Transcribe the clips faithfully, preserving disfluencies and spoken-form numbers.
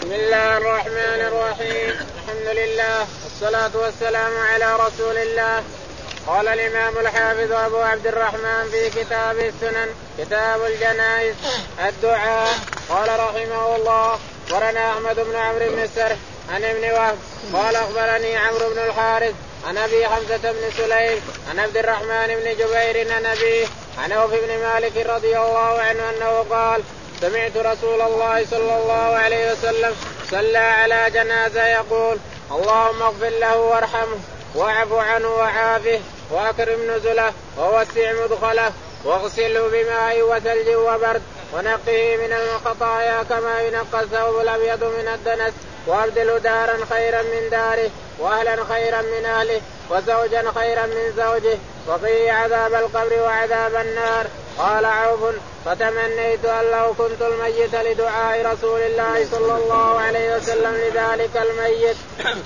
بسم الله الرحمن الرحيم. الحمد لله والصلاة والسلام على رسول الله. قال الإمام الحافظ أبو عبد الرحمن في كتاب السنن كتاب الجنائز الدعاء. قال رحمه الله ورنا أحمد بن عمرو بن السرح عن ابن وهب قال أخبرني عمرو بن الحارث عن أبي حمزة بن سليم عن عبد الرحمن بن جبير عن أبيه عن عوف بن مالك رضي الله عنه أنه قال سمعت رسول الله صلى الله عليه وسلم صلى على جنازة يقول اللهم اغفر له وارحمه واعف عنه وعافه واكرم نزله ووسع مدخله واغسله بماء وثلج وبرد ونقه من الخطايا كما ينقى الثوب الأبيض من الدنس وابدله دارا خيرا من داره واهلا خيرا من اهله وزوجا خيرا من زوجه وقيه عذاب القبر وعذاب النار. قال عوف فتمنيت أن لو كنت الميت لدعاء رسول الله صلى الله عليه وسلم لذلك الميت.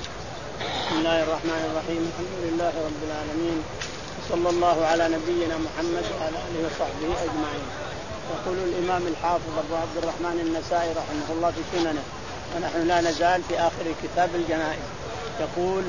بسم الله الرحمن الرحيم. الحمد لله رب العالمين صلى الله على نبينا محمد وعلى آله وصحبه أجمعين. يقول الإمام الحافظ أبو عبد الرحمن النسائي رحمه الله في سننه ونحن لا نزال في آخر كتاب الجنائز. يقول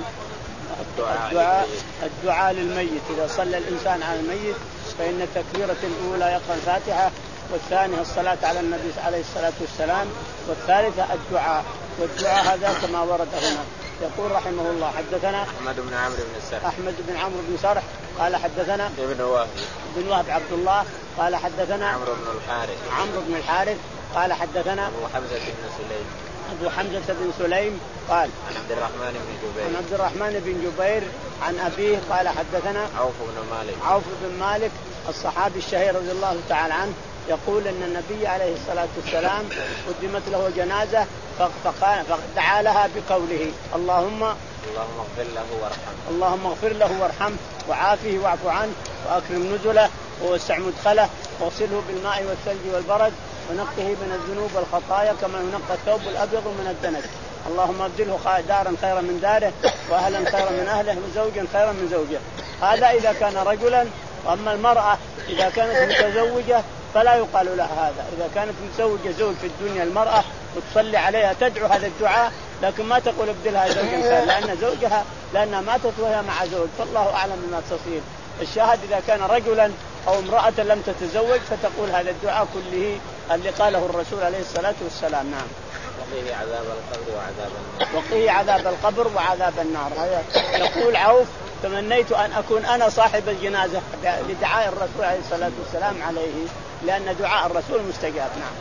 الدعاء الدعاء للميت. إذا صلى الإنسان على الميت فإن التكبيرة الأولى يقرأ الفاتحة والثانية الصلاة على النبي عليه الصلاة والسلام والثالثة الدعاء. والدعاء هذا كما ورد هنا. يقول رحمه الله حدثنا أحمد بن عمرو بن سرح أحمد بن عمرو بن سرح قال حدثنا ابن وهب بن وهب عبد الله قال حدثنا عمرو بن الحارث عمرو بن الحارث قال حدثنا أبو حمزة بن سليم أبو حمزة بن سليم قال عن عبد الرحمن بن جبير عن عبد الرحمن بن جبير عن أبيه قال حدثنا عوف بن مالك عوف بن مالك الصحابي الشهير رضي الله تعالى عنه يقول أن النبي عليه الصلاة والسلام قدمت له جنازة فقال فدعا لها بقوله اللهم اللهم اغفر له وارحمه اللهم اغفر له وارحمه وعافه واعف عنه واكرم نزله ووسع مدخله واغسله بالماء والثلج والبرد ونقه من الذنوب والخطايا كما ينقى الثوب الابيض من الدنس. اللهم ابدله دارا خيرا من داره واهلا خيرا من اهله وزوجا خيرا من زوجه. هذا اذا كان رجلا. واما المراه اذا كانت متزوجه فلا يقال لها هذا. إذا كانت متزوجة زوج في الدنيا المرأة وتصلي عليها تدعو هذا الدعاء لكن ما تقول ابدلها زوجا خير لأن زوجها لأنها ماتت وهي مع زوج فالله أعلم بما تصير. الشاهد إذا كان رجلا أو امرأة لم تتزوج فتقول هذا الدعاء كله اللي قاله الرسول عليه الصلاة والسلام. نعم. وقيه عذاب القبر وعذاب النار وقيه عذاب القبر وعذاب النار. هذا يقول عوف تمنيت أن أكون أنا صاحب الجنازة لدعاء الرسول عليه الصلاة والسلام عليه لأن دعاء الرسول مستجاب. نعم.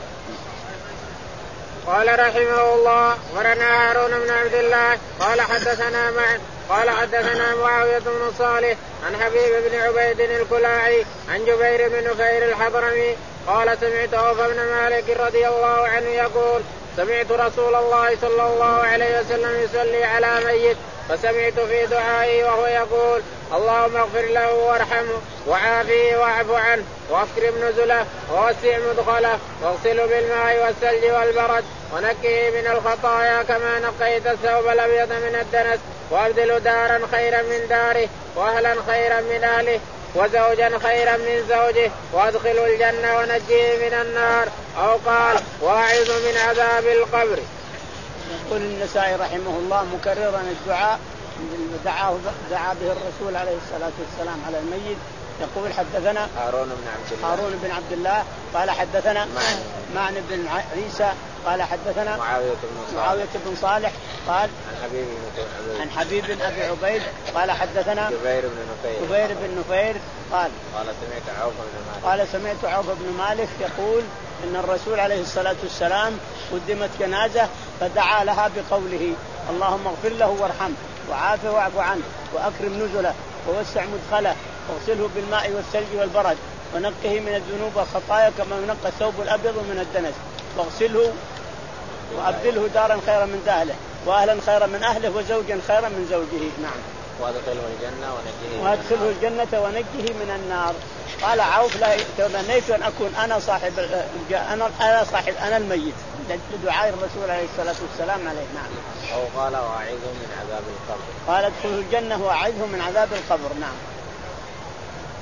قال رحمه الله ورنا هارون بن عبد الله قال حدثنا معا قال حدثنا معاوية بن صالح عن حبيب بن عبيد الكلاعي عن جبير بن نفير الحضرمي قال سمعت عوف بن مالك رضي الله عنه يقول سمعت رسول الله صلى الله عليه وسلم يصلي على ميت فسمعت في دعائه وهو يقول اللهم اغفر له وارحمه وعافه واعف عنه واكرم نزله ووسع مدخله واغسله بالماء والثلج والبرد ونقه من الخطايا كما نقيت الثوب الابيض من الدنس وابدله دارا خيرا من داره واهلا خيرا من اهله وزوجا خيرا من زوجه وادخله الجنة ونجيه من النار أو قال واعظ من عذاب القبر. يقول النسائي رحمه الله مكررا الدعاء دعاه دعا به الرسول عليه الصلاة والسلام على الميت. يقول حدثنا هارون بن عبد الله هارون بن عبد الله قال حدثنا معن بن عيسى قال حدثنا معاوية بن صالح, معاوية بن صالح قال عن حبيب بن عن حبيب بن أبي عبيد قال حدثنا جبير بن نفير جبير بن نفير قال قال سمعت عوف بن مالك قال سمعت عوف بن مالك يقول إن الرسول عليه الصلاة والسلام قدمت جنازة فدعا لها بقوله اللهم اغفر له وارحمه وعافه واعف عنه وأكرم نزله ووسع مدخله واغسله بالماء والثلج والبرد ونقه من الذنوب والخطايا كما ينقى الثوب الأبيض من الدنس واغسله وأبدله دارا خيرا من داره وأهلا خيرا من أهله وزوجا خيرا من زوجه. نعم. وادخله الجنة ونجيه وادخله الجنة ونجيه من النار. قال عوف لا تمنيت أن أكون أنا صاحب أنا أنا صاحب أنا الميت لدعاء الرسول عليه الصلاة والسلام عليه. نعم. أو قال واعظه من عذاب القبر. قال ادخله الجنة واعظه من عذاب القبر. نعم.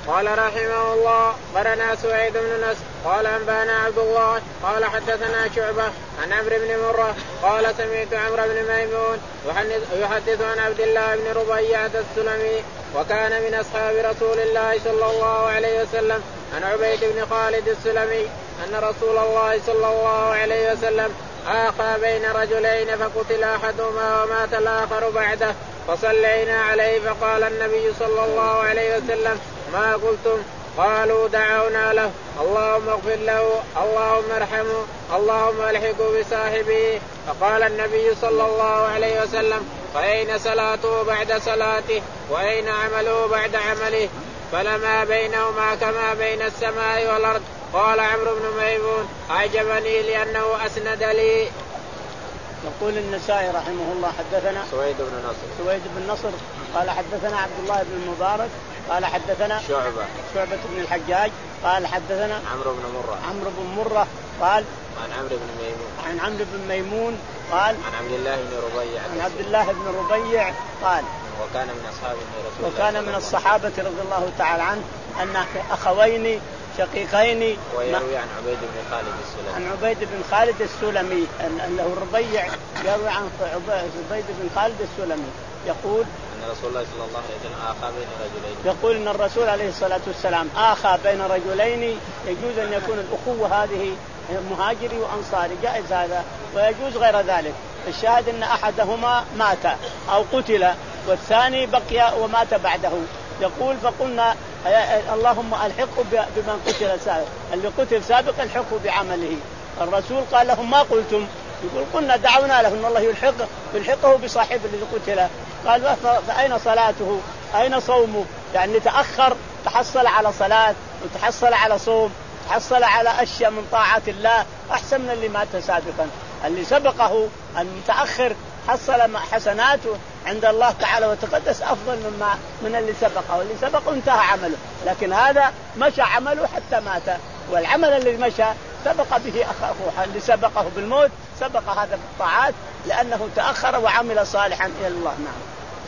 قال رحمه الله قرنا سويد بن نصر قال أنبانا عبد الله قال حدثنا شعبة عن عمرو بن مرة قال سمعت عمرو بن ميمون يحدث عن عبد الله بن ربيعة السلمي وكان من أصحاب رسول الله صلى الله عليه وسلم عن عبيد بن خالد السلمي أن رسول الله صلى الله عليه وسلم آخى بين رجلين فقتل أحدهما ومات الآخر بعده فصلينا عليه فقال النبي صلى الله عليه وسلم ما قلتم؟ قالوا دعونا له اللهم اغفر له اللهم ارحمه اللهم الحقه بصاحبه. فقال النبي صلى الله عليه وسلم فأين صلاته بعد صلاته وأين عمله بعد عمله فلما بينهما كما بين السماء والأرض. قال عمرو بن ميمون أعجبني لأنه أسند لي. يقول النسائي رحمه الله حدثنا سويد بن نصر سويد بن نصر قال حدثنا عبد الله بن المبارك قال حدثنا شعبة شعبة بن الحجاج قال حدثنا عمرو بن مرة عمرو بن مرة قال عن عمرو بن ميمون عن عمرو بن ميمون قال عن عبد الله بن ربيع عن عبد الله بن ربيع قال وكان من أصحاب رسول وكان من الصحابة رضي الله تعالى عنه أن أخوين شقيقين. ويروي عن عبيد بن خالد السلمي عن عبيد بن خالد السلمي أنه الربيع يروي عن عبيد بن خالد السلمي يقول أن رسول الله صلى الله عليه وسلم آخى بين رجلين. يقول أن الرسول عليه الصلاة والسلام آخى بين رجلين. يجوز أن يكون الأخوة هذه مهاجري وأنصاري جائز هذا ويجوز غير ذلك. الشاهد أن أحدهما مات أو قتل والثاني بقي ومات بعده. يقول فقلنا اللهم الحقه بمن قتل سابق اللي قتل سابقا الحقه بعمله. الرسول قال لهم ما قلتم؟ يقول قلنا دعونا له ان الله يلحقه يلحقه بصاحب الذي قتل. قال فأين صلاته أين صومه؟ يعني تأخر تحصل على صلاة وتحصل على صوم تحصل على أشياء من طاعة الله أحسن من اللي مات سابقا. اللي سبقه المتأخر حصل حسناته عند الله تعالى وتقدس أفضل مما من اللي سبقه. واللي سبقه انتهى عمله لكن هذا مشى عمله حتى مات. والعمل اللي مشى سبق به أخوه اللي سبقه بالموت سبق هذا بالطاعات لأنه تأخر وعمل صالحا إلى الله. نعم.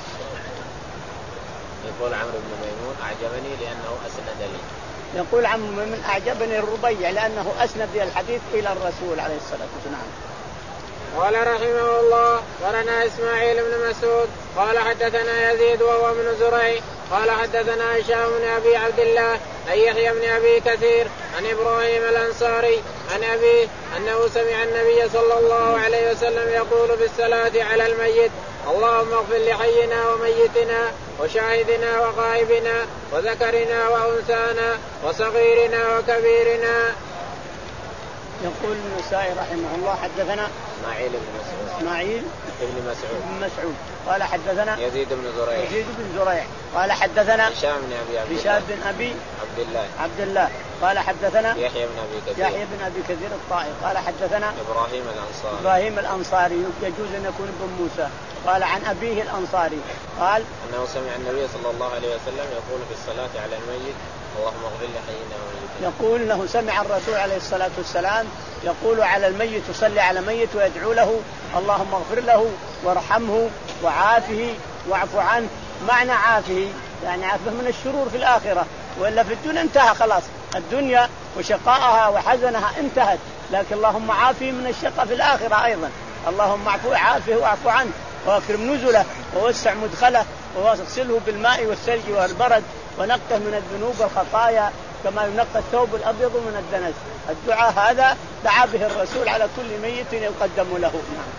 يقول عمرو بن ميمون أعجبني لأنه أسند لي. يقول عمرو بن ميمون أعجبني الربيع لأنه أسند الحديث إلى الرسول عليه الصلاة والسلام. قال رحمه الله ورنا إسماعيل بن مسعود قال حدثنا يزيد وهو ابن زريع قال حدثنا هشام بن أبي عبد الله عن يحيى بن أبي كثير عن إبراهيم الأنصاري عن أبيه أنه سمع النبي صلى الله عليه وسلم يقول بالصلاة على الميت اللهم اغفر لحينا وميتنا وشاهدنا وغائبنا وذكرنا وأنثانا وصغيرنا وكبيرنا. يقول النسائي رحمه الله حدثنا إسماعيل بن مسعود إسماعيل بن مسعود بن مسعود قال حدثنا يزيد بن زريع يزيد بن زريع قال حدثنا هشام بن أبي عبد الله هشام بن أبي عبد الله عبد الله قال حدثنا يحيى بن أبي كثير يحيى بن أبي كثير الطائي قال حدثنا إبراهيم الأنصاري إبراهيم الأنصاري يجوز أن يكون ابن موسى قال عن أبيه الأنصاري قال أنه سمع النبي صلى الله عليه وسلم يقول في الصلاة على الميت اللهم اغفر لحينا وميتنا. يقول له سمع الرسول عليه الصلاة والسلام يقول على الميت يصلي على ميت ويدعو له اللهم اغفر له وارحمه وعافه واعف عنه. معنى عافه يعني عافه من الشرور في الآخرة وإلا في الدنيا انتهى خلاص الدنيا وشقائها وحزنها انتهت لكن اللهم عافه من الشقاء في الآخرة أيضا. اللهم اعفو عافه واعف عنه واكرم نزله ووسع مدخله واغسله بالماء والثلج والبرد ونقه من الذنوب والخطايا كما ينقى الثوب الأبيض من الدنس. الدعاء هذا دعا به الرسول على كل ميت يقدم له. نعم.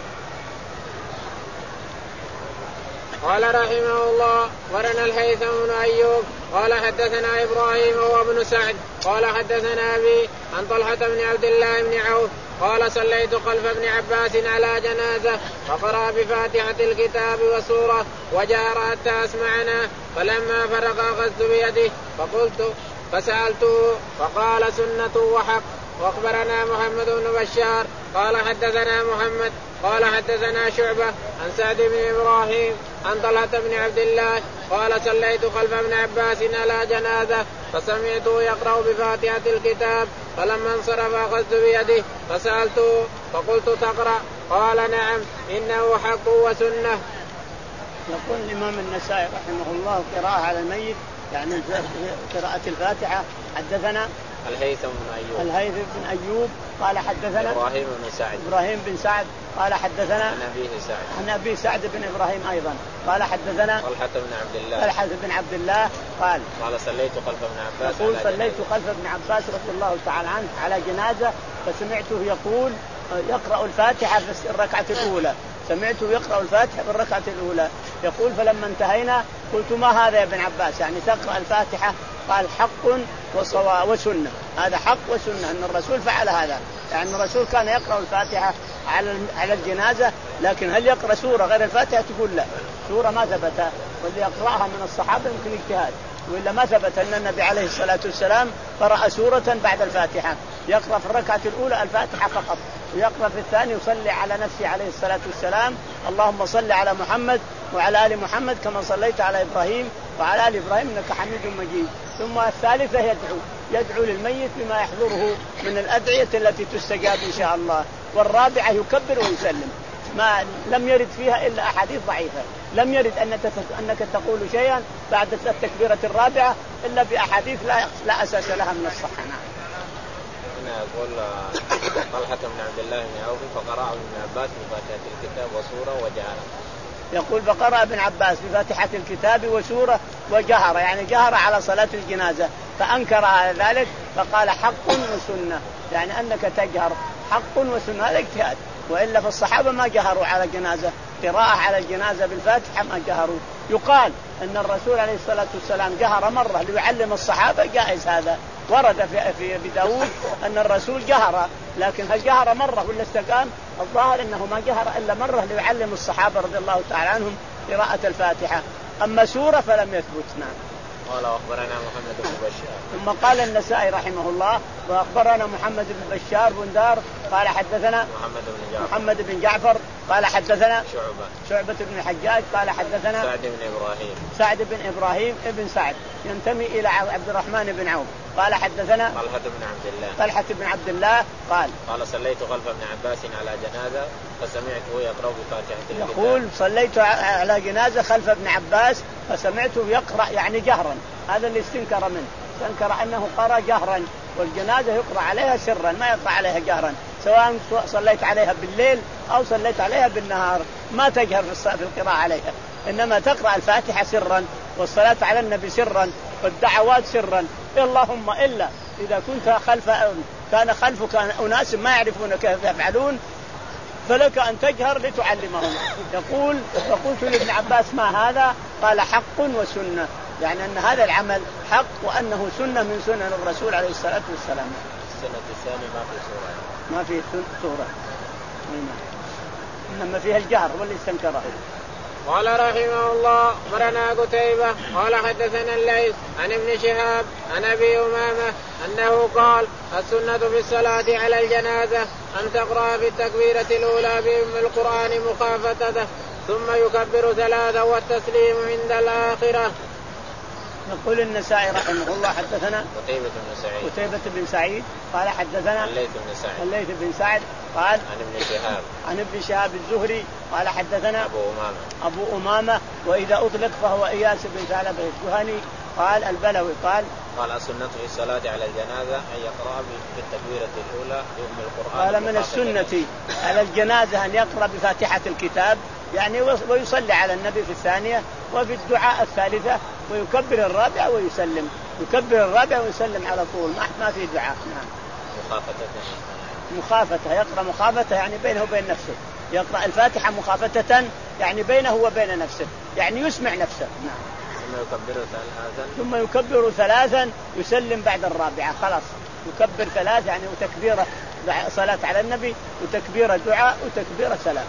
قال رحمه الله ورنا الهيثم بن أيوب قال حدثنا إبراهيم وهو ابن سعد قال حدثنا أبي عن طلحة بن عبد الله بن عوف قال صليت خلف ابن عباس على جنازة فقرأ بفاتحة الكتاب وسورة وجار حتى أسمعنا فلما فرغ أخذت بيده فقلت فسألته فقال سنة وحق. واخبرنا محمد بن بشار قال حدثنا محمد قال حدثنا شعبة عن سعد بن إبراهيم عن طلحة بن عبد الله قال صليت خلف ابن عباس على جنازة فسمعته يقرأ بفاتحة الكتاب فلما انصرف أخذت بيده فسألته فقلت تقرأ قال نعم إنه حق وسنة. يقول الإمام النسائي رحمه الله قراءة على الميت يعني قراءة الفاتحة. حدثنا الهيثم بن أيوب الهيثم بن أيوب قال حدثنا إبراهيم بن سعد إبراهيم بن سعد قال حدثنا عن أبيه سعد عن أبي سعد بن إبراهيم أيضا قال حدثنا طلحة بن عبد الله طلحة بن عبد الله قال قال صليت خلف ابن عباس يقول صليت خلف ابن عباس رضي الله تعالى عنه على جنازة فسمعته يقول يقرأ الفاتحة في الركعة الأولى سمعته يقرأ الفاتحة في الركعة الأولى يقول فلما انتهينا قلت ما هذا يا ابن عباس يعني تقرأ الفاتحة؟ قال حق وصواب وسنة. هذا حق وسنة أن الرسول فعل هذا يعني الرسول كان يقرأ الفاتحة على على الجنازة لكن هل يقرأ سورة غير الفاتحة؟ تقول لا سورة ما ثبت واللي يقرأها من الصحابة يمكن اجتهاد وإلا ما ثبت أن النبي عليه الصلاة والسلام قرأ سورة بعد الفاتحة يقرأ في الركعة الأولى الفاتحة فقط ويقرأ في الثاني يصلي على نفسه عليه الصلاة والسلام اللهم صل على محمد وعلى آل محمد كما صليت على إبراهيم وعلى آل إبراهيم إنك حميد مجيد. ثم الثالثة يدعو يدعو للميت بما يحضره من الأدعية التي تستجاب إن شاء الله. والرابعة يكبر ويسلم ما لم يرد فيها إلا أحاديث ضعيفة لم يرد أنك تقول شيئا بعد التكبيرة الرابعة إلا بأحاديث لا لا أساس لها من الصحة. هنا يقول طلحة بن عبد الله بن عوف فقرأ ابن عباس بفاتحة الكتاب وسورة وجهر. يقول فقرأ ابن عباس بفاتحة الكتاب وسورة وجهر يعني جهر على صلاة الجنازة فأنكر على ذلك فقال حق وسنة يعني أنك تجهر حق وسنة هذا اجتهاد وإلا فالصحابة ما جهروا على الجنازة قراءة على الجنازة بالفاتحة ما جهروا. يقال أن الرسول عليه الصلاة والسلام جهر مرة ليعلم الصحابة جائز هذا ورد في في بداود أن الرسول جهر لكن هل جهر مرة ولا استقام؟ الظاهر أنه ما جهر إلا مرة ليعلم الصحابة رضي الله تعالى عنهم قراءة الفاتحة أما سورة فلم يثبت. نعم. قال أخبرنا محمد بن بشار ثم قال النسائي رحمه الله وأخبرنا محمد بن بشار بن دار قال حدثنا محمد بن جعفر محمد بن جعفر قال حدثنا شعبة شعبة بن الحجاج قال حدثنا سعد بن إبراهيم سعد بن إبراهيم ابن سعد ينتمي إلى عبد الرحمن بن عوف قال حدثنا طلحة بن عبد الله طلحة بن عبد الله قال قال صليت خلف ابن عباس على جنازة فسمعته يقرأ بفاتحة الكتاب. يقول صليت على جنازة خلف ابن عباس فسمعته يقرأ يعني جهرا هذا اللي استنكر منه استنكر أنه قرأ جهرا والجنازة يقرأ عليها سرا ما يقرأ عليها جهرا سواء صليت عليها بالليل أو صليت عليها بالنهار ما تجهر في القراءة عليها إنما تقرأ الفاتحة سرا والصلاة على النبي سرا والدعوات سرا اللهم إلا إذا كنت خلف كان خلفك أناس ما يعرفون كيف يفعلون فلك أن تجهر لتعلمهم. يقول فقلت لابن عباس ما هذا؟ قال حق وسنة يعني أن هذا العمل حق وأنه سنة من سنن الرسول عليه الصلاة والسلام. السنة الثانية ما في سورة ما في سورة إنما فيها الجهر واللي استنكره. قال رحمه الله أخبرنا قتيبة قال حدثنا الليث عن ابن شهاب عن أبي أمامة أنه قال السنة في الصلاة على الجنازة أن تقرأ في التكبيرة الأولى بأم القرآن مخافتته ثم يكبر ثلاثا والتسليم عند الآخرة. يقول النسائي رحمه الله حدثنا قتيبة بن سعيد قتيبة بن سعيد قال حدثنا الليث بن سعد الليث بن سعد قال عن ابن شهاب عن ابن شهاب الزهري قال حدثنا أبو أمامة أبو أمامة وإذا أطلق فهو إياس بن ثعلبة الجهني قال البلوي قال قال السنة في الصلاة على الجنازة أن يقرأ بالتكبيرة الأولى بأم القرآن. قال من السنة على الجنازة أن يقرأ بفاتحة الكتاب يعني ويصلي على النبي في الثانية وفي الدعاء الثالثة ويكبر الرابعة ويسلم يكبر الرابعة ويسلم على طول ما في دعاء. نعم. مخافته مخافته يقرأ مخافته يعني بينه وبين نفسه يقرأ الفاتحة مخافة يعني بينه وبين نفسه يعني يسمع نفسه. نعم. ثم يكبر ثلاثا ثم يكبر ثلاثا يسلم بعد الرابعة خلاص يكبر ثلاث يعني وتكبيرة صلاة على النبي وتكبيرة دعاء وتكبيرة سلام.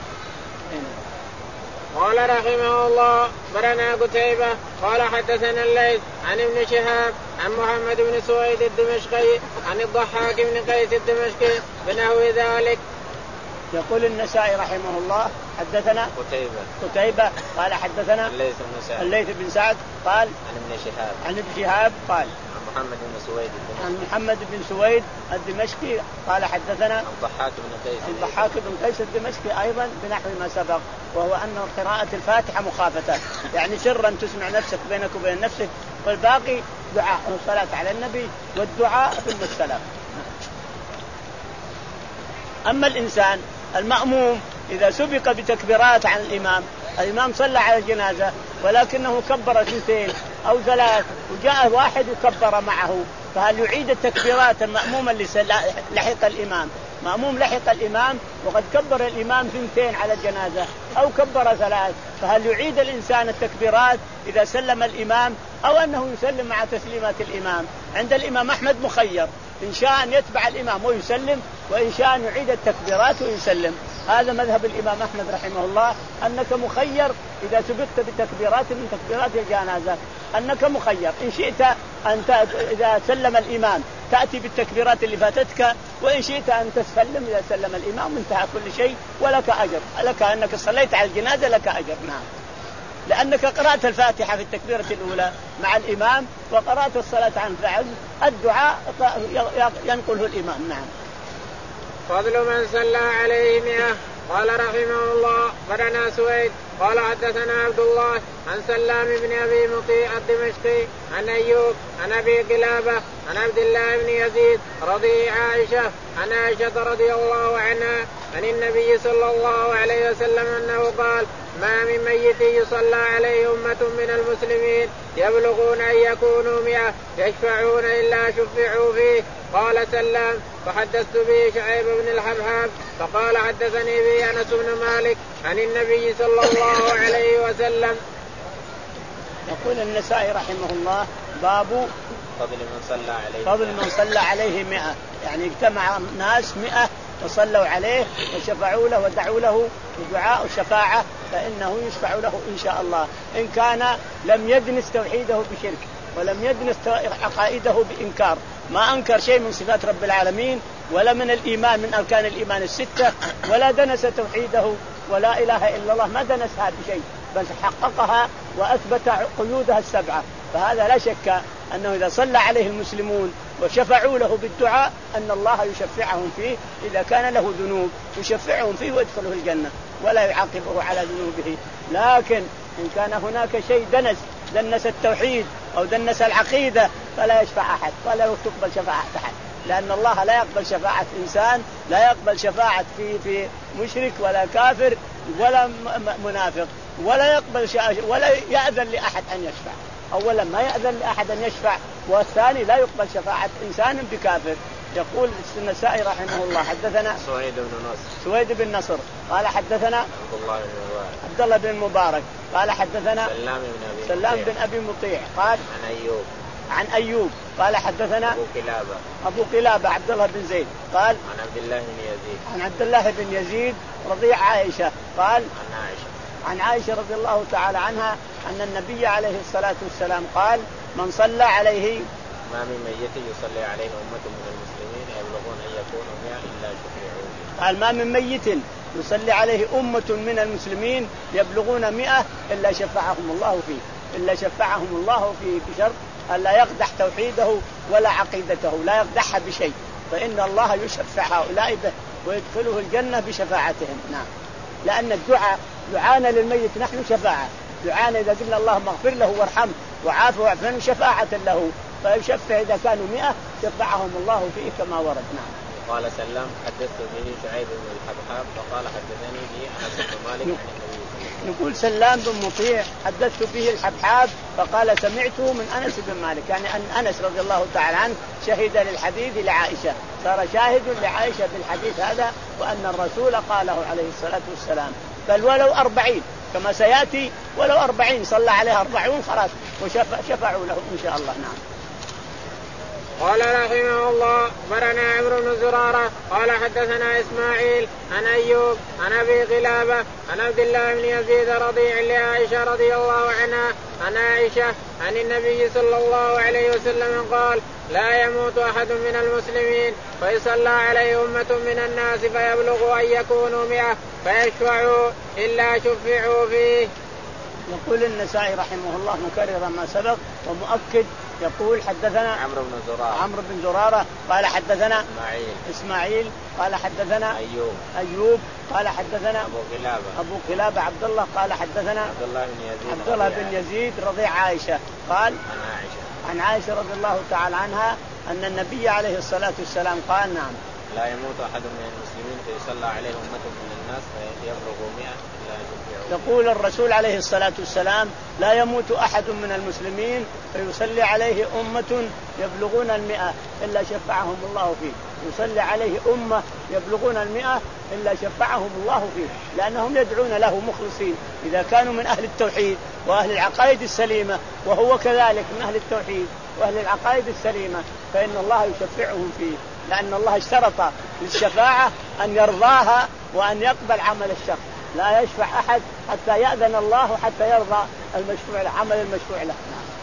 قال رحمه الله برنا قتيبة قال حدثنا الليث عن ابن شهاب عن محمد بن سويد الدمشقي عن الضحاك بن قيس الدمشقي بنحو ذلك. يقول النسائي رحمه الله حدثنا قتيبة قتيبة قال حدثنا الليث بن سعد الليث بن سعد قال عن ابن شهاب عن ابن شهاب قال عن محمد بن سويد الدمشقي عن محمد بن سويد الدمشقي قال حدثنا الضحاك بن قيس الضحاك بن قيس الدمشقي أيضا بنحو ما سبق وهو أن قراءة الفاتحة مخافة يعني سرا تسمع نفسك بينك وبين نفسك والباقي دعاء والصلاة على النبي والدعاء ثم السلام. أما الإنسان المأموم إذا سبق بتكبيرات عن الإمام، الإمام صلى على الجنازة ولكنه كبر اثنتين أو ثلاث وجاء واحد وكبر معه، فهل يعيد التكبيرات المأموم اللي لحق الإمام؟ مأموم لحق الإمام وقد كبر الإمام ثنتين على الجنازة أو كبر ثلاث، فهل يعيد الإنسان التكبيرات إذا سلم الإمام أو أنه يسلم مع تسليمات الإمام؟ عند الإمام أحمد مخير، إن شاء أن يتبع الإمام ويسلم، وإن شاء أن يعيد التكبيرات ويسلم. هذا مذهب الإمام أحمد رحمه الله، أنك مخير إذا سبقت بتكبيرات من تكبيرات الجنازة، أنك مخير إن شئت أن إذا سلم الإمام تأتي بالتكبيرات اللي فاتتك، وإن شئت أن تسلم إذا سلم الإمام انتهى كل شيء ولك أجر، لك أنك صليت على الجنازة لك أجر. نعم، لأنك قرأت الفاتحة في التكبيرة الأولى مع الإمام وقرأت الصلاة عن فعل الدعاء ينقله الإمام. نعم. فضل من صلى عليه مئة. قال رحمه الله قرأنا سويد قال حدثنا عبد الله عن سلام بن أبي مطيع الدمشقي عن أيوب عن أبي قلابة عن عبد الله بن يزيد رضي عائشة عن عائشة رضي الله عنها عن النبي صلى الله عليه وسلم أنه قال: ما من ميت يصلى عليه أمة من المسلمين يبلغون أن يكونوا مئة يشفعون إلا شفعوا فيه. قال سلام: فحدثت به شعيب بن الحبحاب فقال حدثني به أنس بن مالك عن النبي صلى الله عليه وسلم. يقول النسائي رحمه الله: باب فضل من صلى عليه فضل من صلى عليه مئة، يعني اجتمع ناس مئة وصلوا عليه وشفعوا له ودعوا له بدعاء الشفاعة فإنه يشفع له إن شاء الله، إن كان لم يدنس توحيده بشرك ولم يدنس عقائده بإنكار، ما أنكر شيء من صفات رب العالمين ولا من الإيمان من أركان الإيمان الستة، ولا دنس توحيده ولا إله إلا الله، ما دنسها بشيء بل حققها وأثبت قيودها السبعة. فهذا لا شك أنه إذا صلى عليه المسلمون وشفعوا له بالدعاء أن الله يشفعهم فيه، إذا كان له ذنوب يشفعهم فيه ويدخله الجنة ولا يعاقبه على ذنوبه. لكن إن كان هناك شيء دنس دنس التوحيد أو دنس العقيدة فلا يشفع أحد ولا تقبل شفاعة أحد، لأن الله لا يقبل شفاعة إنسان، لا يقبل شفاعة في في مشرك ولا كافر ولا منافق، ولا يقبل ولا يأذن لأحد أن يشفع. أولا ما يأذن لأحد أن يشفع، والثاني لا يقبل شفاعة إنسان بكافر. يقول النسائي رحمه الله حدثنا سويد بن نصر سويد بن نصر قال حدثنا عبد الله بن مبارك عبد الله بن مبارك قال حدثنا سلام بن أبي سلام بن أبي مطيع قال عن أيوب عن أيوب قال حدثنا أبو قلابة أبو قلابة عبد الله بن زيد قال عن عبد الله بن يزيد عن عبد الله بن يزيد رضيع عائشة قال عن عائشة عن عائشة رضي الله تعالى عنها أن النبي عليه الصلاة والسلام قال: من صلى عليه ما من ميت يصلي عليه أمة من المسلمين يبلغون أن يكونوا مئة إلا شفعوا. قال: ما من ميت يصلي عليه أمة من المسلمين يبلغون مئة إلا شفعهم الله فيه إلا شفعهم الله فيه بشرط ألا يقدح توحيده ولا عقيدته، لا يقدحها بشيء، فإن الله يشفع هؤلاء به ويدخله الجنة بشفاعتهم. نعم، لأن الدعاء دعانا للميت نحن شفاعة، دعانا إذا قلنا اللهم اغفر له وارحمه وعافه واعف عنه شفاعة له، فيشفع إذا كانوا مئة شفعهم الله فيه كما ورد. نعم. قال سلم: حدثت به شعيب بن الحبحاب فقال حدثني به أنس بن مالك عن النبي صلى الله عليه وسلم. نقول سلام بن مطيع حدثت به الحبحاب فقال سمعته من أنس بن مالك، يعني أن أنس رضي الله تعالى عنه شهد للحديث لعائشة، صار شاهد لعائشة بالحديث هذا، وأن الرسول قاله عليه الصلاة والسلام. بل ولو أربعين كما سيأتي، ولو أربعين صلى عليها أربعون خلاص وشفعوا له إن شاء الله. نعم. قال رحمه الله: برنا عمرو بن زرارة قال حدثنا إسماعيل عن أيوب عن أبي قلابة عن عبد الله بن يزيد رضيع لعائشة رضي الله عنها عن عائشة عن النبي صلى الله عليه وسلم قال: لا يموت أحد من المسلمين فيصلى عليه أمة من الناس فيبلغوا أن يكونوا مئة فيشفعوا إلا شفعوا فيه. يقول النسائي رحمه الله مكررا ما سبق ومؤكد، يقول حدثنا عمرو بن زرارة عمرو بن زرارة قال حدثنا إسماعيل إسماعيل قال حدثنا أيوب أيوب قال حدثنا أبو قلابة أبو قلابة عبد الله قال حدثنا عبد الله بن يزيد عبد الله بن يزيد رضيع عائشة قال عن عائشة عن عائشة رضي الله تعالى عنها أن النبي عليه الصلاة والسلام قال نعم لا يموت أحد من المسلمين فيصلى عليه أمة من الناس فيبلغ مئة إلا يشفعه. يقول الرسول عليه الصلاة والسلام لا يموت أحد من المسلمين فيصلي عليه أمة يبلغون المئة إلا شفعهم الله فيه. يصلي عليه أمة يبلغون المئة إلا شفعهم الله فيه، لأنهم يدعون له مخلصين إذا كانوا من أهل التوحيد وأهل العقائد السليمة، وهو كذلك من أهل التوحيد وأهل العقائد السليمة، فإن الله يشفعهم فيه، لأن الله اشترط للشفاعة أن يرضاها وأن يقبل عمل الشخص. لا يشفع أحد حتى يأذن الله حتى يرضى المشفوع له عمل المشفوع له.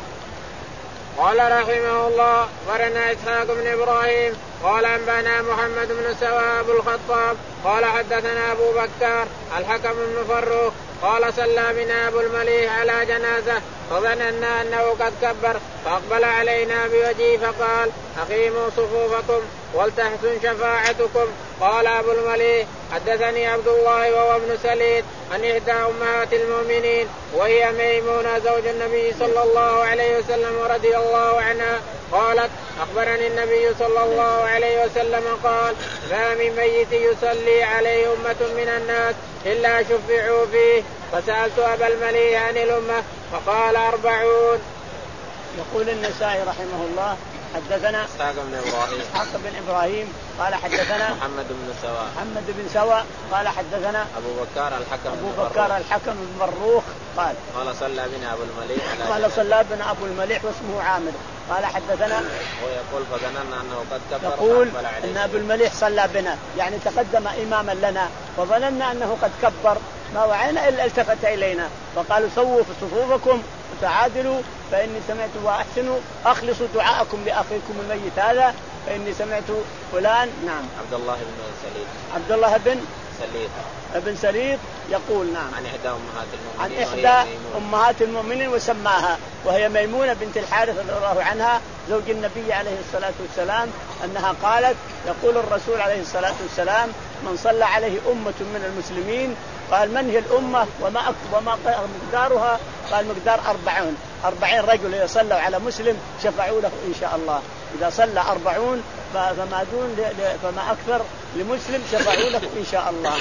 قال رحمه الله قرنا إسحاق بن إبراهيم قال أنبانا محمد بن سواء أبو الخطاب قال حدثنا أبو بكر الحكم بن فروخ قال صلى بنا أبو المليح على جنازة فظننا أنه قد كبر فأقبل علينا بوجهه فقال أقيموا صفوفكم ولتحسن شفاعتكم. قال أبو المليح حدثني عبد الله وهو ابن سليد عن إحدى أمهات المؤمنين وهي ميمونة زوج النبي صلى الله عليه وسلم ورضي الله عنها قالت أخبرني النبي صلى الله عليه وسلم قال ما من ميت يصلي عليه أمة من الناس إلا شفعوا فيه. فسألت أبا المليح عن الأمة فقال أربعون. يقول النسائي رحمه الله حدثنا إسحاق بن إبراهيم إسحاق بن إبراهيم قال حدثنا محمد بن سواء محمد بن سواء قال حدثنا أبو بكر الحكم أبو بكر الحكم بن مروخ قال قال صلى بنا أبو المليح قال صلى بنا أبو المليح واسمه عامر قال حدثنا ويقول فظننا أنه قد كبر يقول أن أبو المليح صلى بنا يعني تقدم إماما لنا فظننا أنه قد كبر ما وعينا إلا التفت إلينا فقالوا سووا في صفوفكم وتعادلوا فإني سمعت وأحسنوا أخلصوا دعاءكم لأخيكم الميت هذا فإني سمعت فلان. نعم عبد الله بن سليد عبد الله بن سليد ابن سليد يقول نعم عن إحدى أمهات المؤمنين عن إحدى أمهات المؤمنين وسماها وهي ميمونة بنت الحارث رضي الله عنها زوج النبي عليه الصلاة والسلام أنها قالت يقول الرسول عليه الصلاة والسلام من صلى عليه أمة من المسلمين قال من هي الأمة وما وما مقدارها قال مقدار أربعون أربعين رجل يصلوا على مسلم شفعوا له إن شاء الله إذا صلى أربعون فما دون فما أكثر لمسلم شفعوا له إن شاء الله.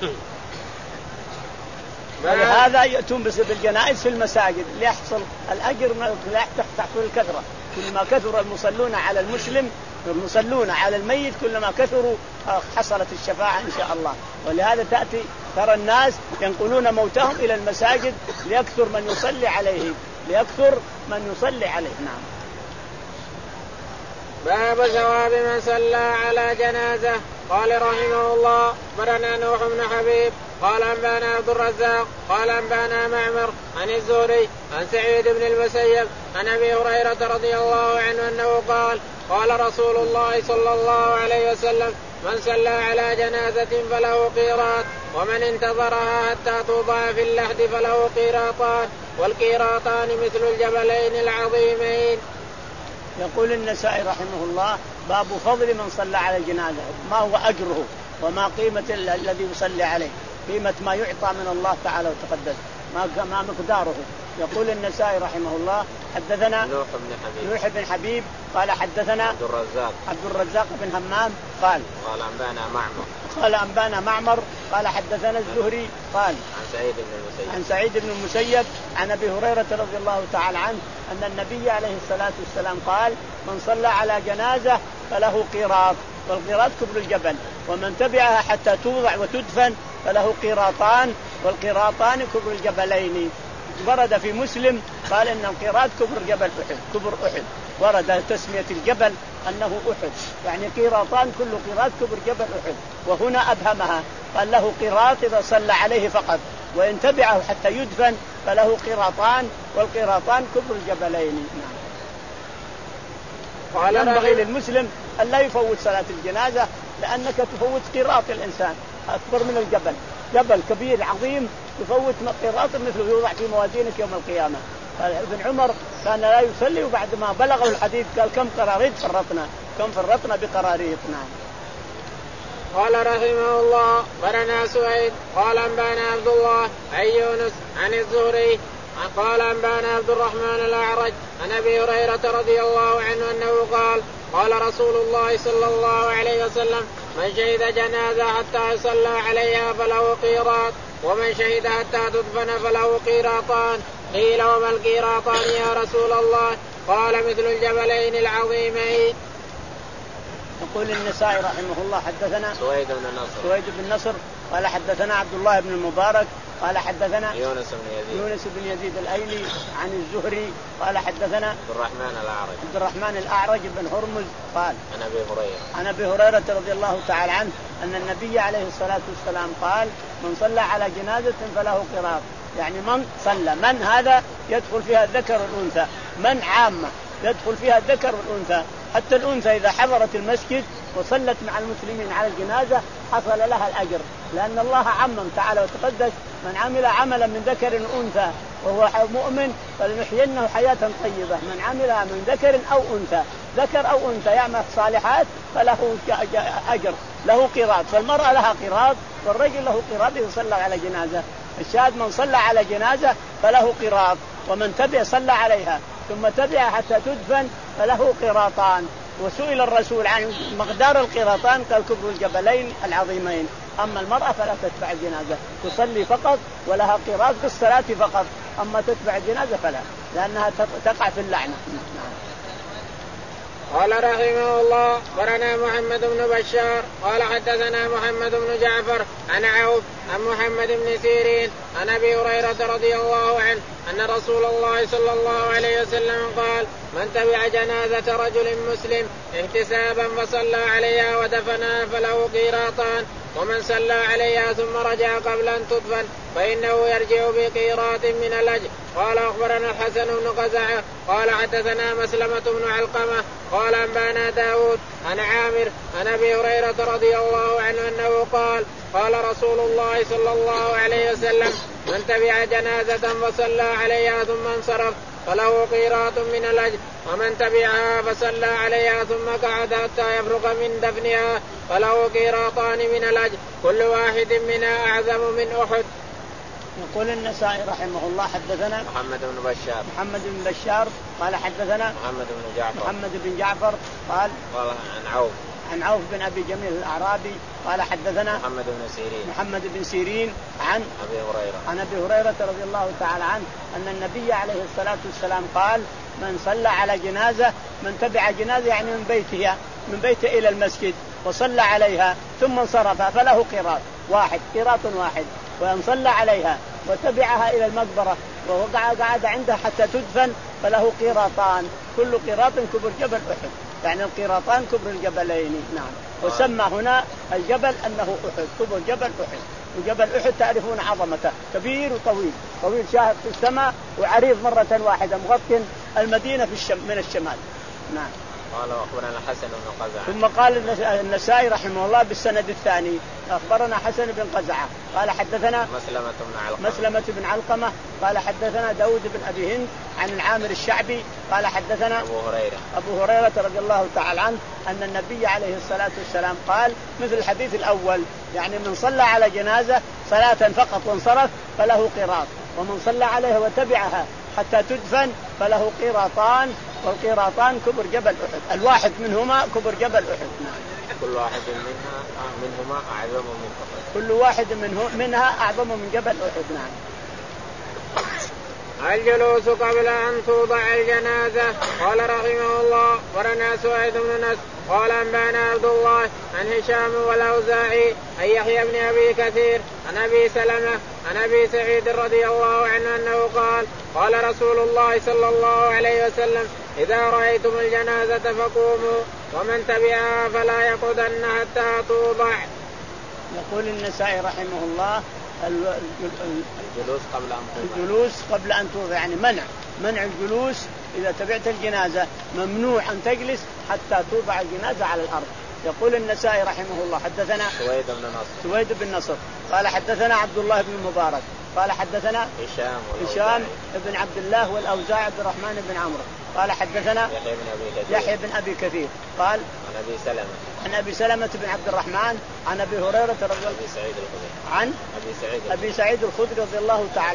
ولهذا يأتون بالجنائز في المساجد ليحصل الأجر تحصل الكثرة كلما كثر المصلون على المسلم المصلون على الميت كلما كثروا حصلت الشفاعة إن شاء الله. ولهذا تأتي ترى الناس ينقلون موتهم إلى المساجد ليكثر من يصلي عليه ليكثر من يصلي عليه. نعم. باب ثواب من صلى على جنازة. قال رحمه الله برنا نوح بن حبيب قال أنبانا عبد الرزاق قال أنبانا معمر عن الزهري عن سعيد بن المسيب عن أبي هريرة رضي الله عنه أنه قال قال رسول الله صلى الله عليه وسلم من صلى على جنازة فله قيراط ومن انتظرها حتى توضع في اللحد فله قيراطان والقيراطان مثل الجبلين العظيمين. يقول النسائي رحمه الله باب فضل من صلى على الجنازة ما هو أجره وما قيمة الذي يصلي عليه قيمة ما يعطى من الله تعالى وتقدس ما مقداره. يقول النسائي رحمه الله حدثنا نوح بن حبيب, نوح بن حبيب قال حدثنا عبد الرزاق عبد الرزاق بن همام قال قال أنبانا معمر قال أنبانا معمر قال حدثنا الزهري قال عن سعيد بن المسيب عن سعيد بن المسيب عن أبي هريرة رضي الله تعالى عنه أن النبي عليه الصلاة والسلام قال من صلى على جنازة فله قيراط والقيراط كبر الجبل ومن تبعها حتى توضع وتدفن فله قيراطان والقيراطان كبر الجبلين. ورد في مسلم قال إن القيراط كبر جبل أحد كبر أحد ورد تسمية الجبل أنه أحد يعني قيراطان كل قيراط كبر جبل أحد وهنا أبهمها قال له قيراط إذا صلى عليه فقط وإن تبعه حتى يدفن فله قيراطان والقيراطان كبر الجبلين. قال ينبغي للمسلم أن لا يفوت صلاة الجنازة لأنك تفوت قيراط الإنسان أكبر من الجبل جبل كبير عظيم تفوت قيراط مثله يوضع في موازينك يوم القيامة. ابن عمر كان لا يصلي وبعد ما بلغه الحديث قال كم قراريط فرطنا كم فرطنا بقراريطنا. قال رحمه الله برنا سويد قال أنبانا عبد الله عن يونس عن الزهري قال أنبانا عبد الرحمن الأعرج عن أبي هريرة رضي الله عنه أنه قال قال رسول الله صلى الله عليه وسلم من شهد جنازة حتى يصلى عليها فله قيراط ومن شهد حتى تدفن فله قيراطان. قيل وما القيراطان يا رسول الله؟ قال مثل الجبلين العظيمين. يقول النسائي رحمه الله حدثنا سويد بن نصر سويد بن نصر قال حدثنا عبد الله بن المبارك قال حدثنا يونس بن يزيد يونس بن يزيد الأيلي عن الزهري قال حدثنا عبد الرحمن الأعرج عبد الرحمن الأعرج بن هرمز قال عن أبي هريرة عن أبي هريرة رضي الله تعالى عنه أن النبي عليه الصلاة والسلام قال من صلى على جنازة فله قراط. يعني من صلى من هذا يدخل فيها الذكر والأنثى، من عامة يدخل فيها الذكر والأنثى، حتى الأنثى إذا حضرت المسجد وصلت مع المسلمين على الجنازة حصل لها الأجر، لأن الله عمم تعالى وتقدس من عمل عملا من ذكر وأنثى وهو مؤمن فلنحيينه حياة طيبة. من عملها من ذكر أو أنثى ذكر أو أنثى يعمل صالحات فله أجر له قيراط. فالمرأة لها قيراط والرجل له قيراط إذا صلى على جنازة. الشاهد من صلى على جنازة فله قيراط ومن تبع صلى عليها ثم تبع حتى تدفن فله قيراطان. وسئل الرسول عن مقدار القيراطان قال كبر الجبلين العظيمين. أما المرأة فلا تتبع الجنازة تصلي فقط ولها قيراط بالصلاة فقط، أما تتبع الجنازة فلا لأنها تقع في اللعنة. قال رحمه الله برنا محمد بن بشار قال حدثنا محمد بن جعفر عن عوف عن محمد بن سيرين عن أبي هريرة رضي الله عنه أن رسول الله صلى الله عليه وسلم قال من تبع جنازة رجل مسلم احتسابا فصلى عليها ودفنها فله قيراطان ومن صلى عليها ثم رجع قبل أن تدفن فإنه يرجع بقيراط من الأجر. قال أخبرنا الحسن بن قزعة قال حدثنا مسلمة بن علقمة قال أنبانا داود عن عامر عن أبي هريرة رضي الله عنه أنه قال قال رسول الله صلى الله عليه وسلم من تبع جنازة فصلى عليها ثم انصرف فله قيراط من الأجر ومن تبعها فصلى عليها ثم قعد حتى يفرغ من دفنها فله قيراطان من الأجر كل واحد منها أعظم من أحد. يقول النسائي رحمه الله حدثنا محمد بن بشار محمد بن بشار قال حدثنا محمد بن جعفر محمد بن جعفر قال قال عن عوف عن عوف بن أبي جميل الأعرابي قال حدثنا محمد بن سيرين محمد بن سيرين عن أبي هريرة عن أبي هريرة رضي الله تعالى عنه أن النبي عليه الصلاة والسلام قال من صلى على جنازة من تبع جنازة يعني من بيتها من بيته إلى المسجد وصلى عليها ثم انصرف فله قيراط واحد قيراط واحد وإن صلى عليها وتبعها إلى المقبرة وقعد قعد عندها حتى تدفن فله قيراطان كل قيراط كبر جبل أحد. يعني القيراطان كبر الجبلين. نعم. وسمى هنا الجبل أنه أحد كبر جبل أحد. وجبل أحد تعرفون عظمته كبير وطويل طويل شاهق في السماء وعريض مرة واحدة مغطٍ المدينة في الشم من الشمال. نعم. قال أخبرنا الحسن بن قزعة ثم قال النسائي رحمه الله بالسند الثاني أخبرنا حسن بن قزعة قال حدثنا مسلمة بن علقمة مسلمة بن علقمة قال حدثنا داود بن أبي هند عن العامر الشعبي قال حدثنا أبو هريرة أبو هريرة رضي الله تعالى عنه أن النبي عليه الصلاة والسلام قال مثل الحديث الأول يعني من صلى على جنازة صلاة فقط وانصرف فله قيراط ومن صلى عليها وتبعها حتى تدفن فله قيراطان والقيراطان كبر جبل أحد الواحد منهما كبر جبل أحد. كل واحد منها منهما أعظم من أحد كل واحد منه منها أعظم من جبل أحد. نعم. الجلوس قبل أن توضع الجنازة. قال رحمه الله ورنا سعيد بن نصر قال أنبانا عبد الله عن هشام والأوزاعي عن يحيى بن أبي كثير عن أبي سلمة عن أبي سعيد رضي الله عنه أنه قال قال رسول الله صلى الله عليه وسلم إذا رأيتم الجنازة فقوموا ومن تبعها فلا يقعدن حتى توضع. يقول النسائي رحمه الله الجلوس قبل أن توضع الجلوس قبل أن توضع يعني منع منع الجلوس إذا تبعت الجنازة ممنوع أن تجلس حتى توضع الجنازة على الأرض. يقول النسائي رحمه الله حدثنا سويد بن نصر سويد بن نصر قال حدثنا عبد الله بن المبارك قال حدثنا هشام هشام بن عبد الله والأوزاعي عبد الرحمن بن عمرو قال حدثنا يحيى بن أبي كثير يحيى بن أبي كثير قال عن أبي سلمة عن أبي سلمة بن عبد الرحمن عن أبي هريرة رضي الله أبي سعيد الخدري عن أبي سعيد أبي سعيد الخدري رضي الله تعالى عنه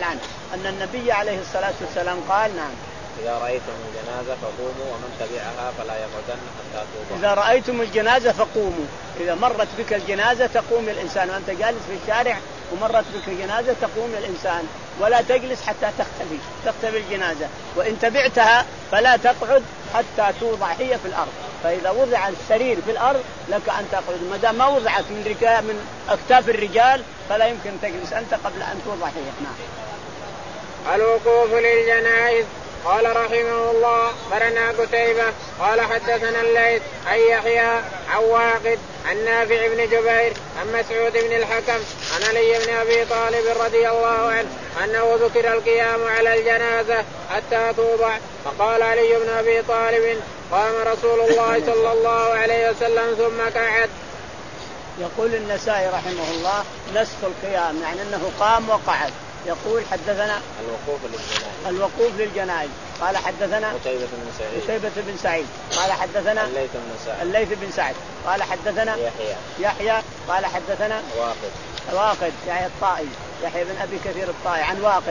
أن النبي عليه الصلاة والسلام قال نعم إذا رأيتم الجنازة فقوموا ومن تبعها فلا يقعدن حتى توضع. إذا رأيتم الجنازة فقوموا، إذا مرت بك الجنازة تقوم الإنسان، وأنت جالس في الشارع ومرت بك الجنازة تقوم الإنسان، ولا تجلس حتى تختفي تختفي الجنازة، وإن تبعتها فلا تقعد حتى توضع هي في الأرض. فإذا وضع السرير في الأرض لك أن تقعد، ما دام ما وضعت من رجال من أكتاف الرجال فلا يمكن تجلس أنت قبل أن توضع هي. نعم. الوقوف للجنائز. قال رحمه الله برنا قتيبة قال حدثنا الليث عن يحيى عن واقد عن نافع بن جبير عن مسعود بن الحكم عن علي بن أبي طالب رضي الله عنه أنه ذكر القيام على الجنازة حتى توضع، فقال علي بن أبي طالب قام رسول الله صلى الله عليه وسلم ثم قعد. يقول النسائي رحمه الله نسخ القيام يعني أنه قام وقعد. يقول حدثنا الوقوف للجنائز الوقوف للجنائز قال حدثنا قتيبة بن سعيد قتيبة بن سعيد قال حدثنا الليث بن سعد الليث بن سعد قال حدثنا يحيى يحيى قال حدثنا واقد واقد يعني الطائي يحيى بن أبي كثير الطائي عن واقد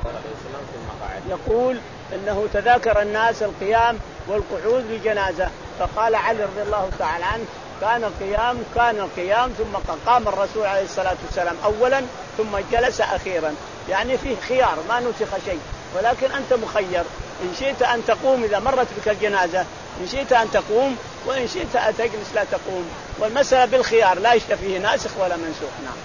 يقول إنه تذاكر الناس القيام والقعود للجنازة، فقال علي رضي الله تعالى عنه كان القيام كان القيام ثم قام الرسول عليه الصلاة والسلام أولا ثم جلس أخيرا، يعني فيه خيار ما نسخ شيء، ولكن أنت مخير إن شئت أن تقوم إذا مرت بك الجنازة، إن شئت أن تقوم وإن شئت أن تجلس لا تقوم، والمسألة بالخيار لا يشتى فيه ناسخ ولا منسوخ. نعم.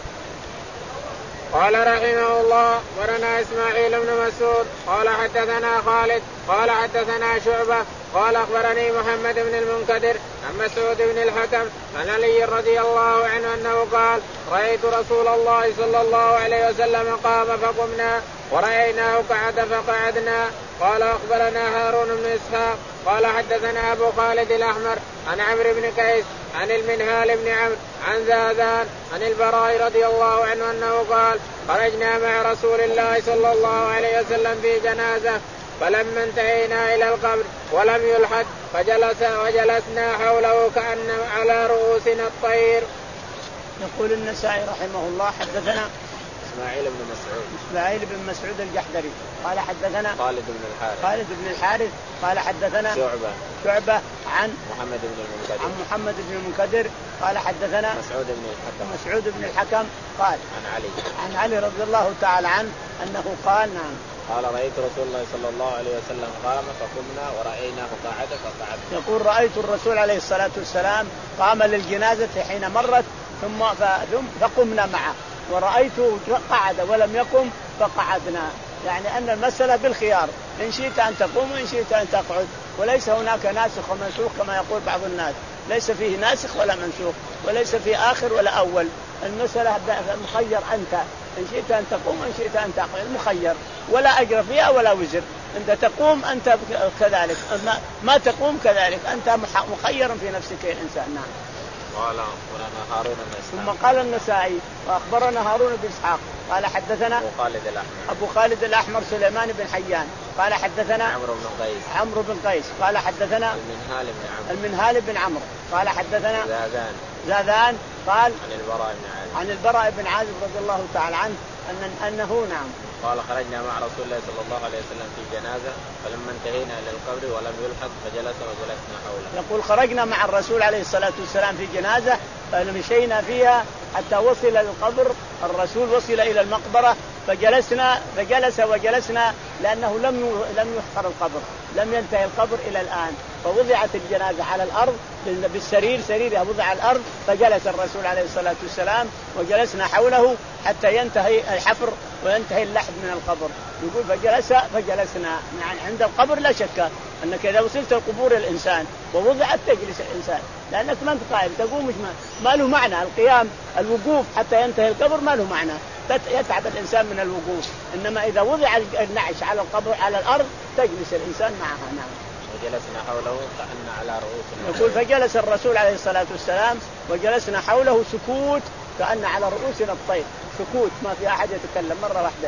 قال رحمه الله ورنا إسماعيل بن مسعود قال حدثنا خالد قال حدثنا شعبة قال أخبرني محمد بن المنكدر عن مسعود بن الحكم عن علي رضي الله عنه أنه قال رأيت رسول الله صلى الله عليه وسلم قام فقمنا ورأيناه قعد فقعدنا. قال أخبرنا هارون بن إسحاق قال حدثنا أبو خالد الأحمر عن عمرو بن قيس عن المنهال بن عمرو عن زادان عن البراء رضي الله عنه أنه قال خرجنا مع رسول الله صلى الله عليه وسلم في جنازة فلما انتهينا إلى القبر ولم يلحد فجلس وجلسنا حوله كأن على رؤوسنا الطير. يقول النسائي رحمه الله حدثنا إسماعيل بن مسعود إسماعيل بن مسعود الجحدري قال حدثنا خالد بن الحارث خالد بن الحارث قال حدثنا شعبة شعبة عن محمد بن المنكدر عن محمد بن المنكدر قال حدثنا مسعود بن الحكم مسعود بن الحكم قال عن علي عن علي رضي الله تعالى عنه أنه قال نعم قال رأيت رسول الله صلى الله عليه وسلم قام فقمنا ورأيناه قعد فقعد. يقول رأيت الرسول عليه الصلاة والسلام قام للجنازة حين مرت ثم فقمنا معه ورأيته قعد ولم يقم فقعدنا، يعني أن المسألة بالخيار إن شئت أن تقوم وإن شئت أن تقعد، وليس هناك ناسخ ومنسوخ كما يقول بعض الناس، ليس فيه ناسخ ولا منسوخ وليس فيه آخر ولا أول، المسألة مخير أنت إن شئت أن تقوم وإن شئت أن تقعد، مخير ولا أجر فيها ولا وزر، أنت تقوم أنت كذلك ما تقوم كذلك، أنت مخير في نفسك يا إنسان. نعم. قال أخبرنا هارون بن إسحاق ثم قال النسائي وأخبرنا هارون بن إسحاق قال حدثنا أبو خالد الأحمر أبو خالد الأحمر سليمان بن حيان قال حدثنا عمرو بن قيس عمرو بن قيس قال حدثنا المنهال بن عمرو المنهال بن عمرو قال حدثنا زادان زادان قال عن البراء بن عازب عن البراء بن عازب رضي الله تعالى عنه أن أنه نعم قال خرجنا مع رسول الله صلى الله عليه وسلم في جنازة فلما انتهينا إلى القبر ولم يلحق فجلس وجلسنا حوله. يقول خرجنا مع الرسول عليه الصلاة والسلام في جنازة فمشينا فيها حتى وصل للقبر، الرسول وصل إلى المقبرة فجلسنا فجلس وجلسنا لأنه لم لم يحفر القبر، لم ينتهي القبر إلى الآن، فوضعت الجنازة على الأرض بالسرير سريرها وضع على الأرض فجلس الرسول عليه الصلاة والسلام وجلسنا حوله حتى ينتهي الحفر وينتهي اللحد من القبر. يقول فجلس فجلسنا، يعني عند القبر لا شك أنك إذا وصلت القبور الإنسان ووضعت تجلس الإنسان، لأنك ما أنت قائم تقوم مش ما له معنى القيام الوقوف حتى ينتهي القبر ما له معنى، يتعب الإنسان من الوقوف، إنما إذا وضع النعش على القبر على الأرض تجلس الإنسان معها. نعم. وجلسنا حوله كأن على رؤوسنا. يقول فجلس الرسول عليه الصلاة والسلام وجلسنا حوله سكوت كأن على رؤوسنا الطير، سكوت ما في أحد يتكلم مرة واحدة،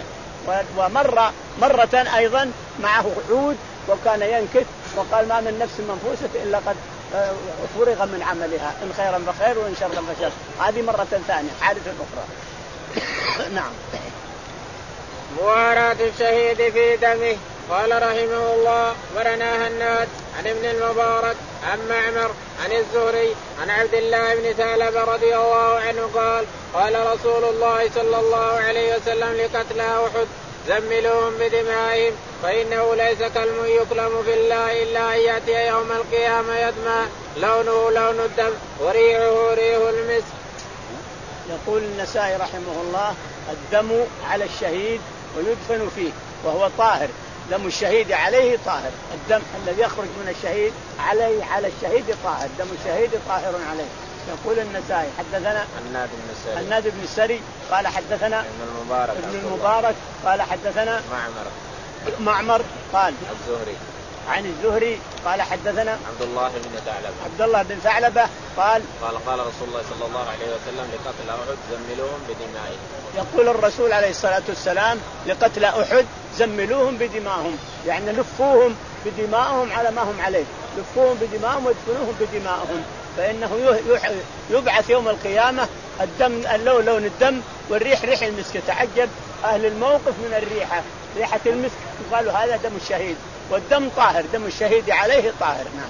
ومرة مرة أيضا معه عود وكان ينكت وقال ما من نفس منفوسة إلا قد فرغ من عملها إن خيرا فخير وإن شرا فشر. هذه مرة ثانية حادثة أخرى. نعم. مواراة الشهيد في دمه. قال رحمه الله ورنا هناد عن ابن المبارك عن معمر عن الزهري عن عبد الله بن ثعلبة رضي الله عنه قال قال رسول الله صلى الله عليه وسلم لقتلى أحد زملوهم بدمائهم فإنه ليس كلم يكلم في الله إلا أن يأتي يوم القيامة يدمى لونه لون الدم وريحه ريح المسك. يقول النسائي رحمه الله الدم على الشهيد ويدفن فيه وهو طاهر، دم الشهيد عليه طاهر، الدم الذي يخرج من الشهيد عليه على الشهيد طاهر، دم الشهيد طاهر عليه. يقول النسائي حدثنا الناد بن السري الناد بن السري قال حدثنا ابن المبارك ابن المبارك قال حدثنا معمر معمر قال الزهري عن الزهري قال حدثنا عبد الله بن ثعلبة عبد الله بن ثعلبة قال قال قال رسول الله صلى الله عليه وسلم لقتل أحد زملوهم بدمائهم. يقول الرسول عليه الصلاة والسلام لقتل أحد زملوهم بدمائهم، يعني لفوهم بدمائهم على ما هم عليه، لفوهم بدمائهم وادفنوهم بدمائهم، فإنه يبعث يوم القيامة الدم اللون لون الدم والريح ريح المسك. تعجب أهل الموقف من الريحة، ريحة المسك، قالوا هذا دم الشهيد والدم طاهر، دم الشهيد عليه طاهر. نعم.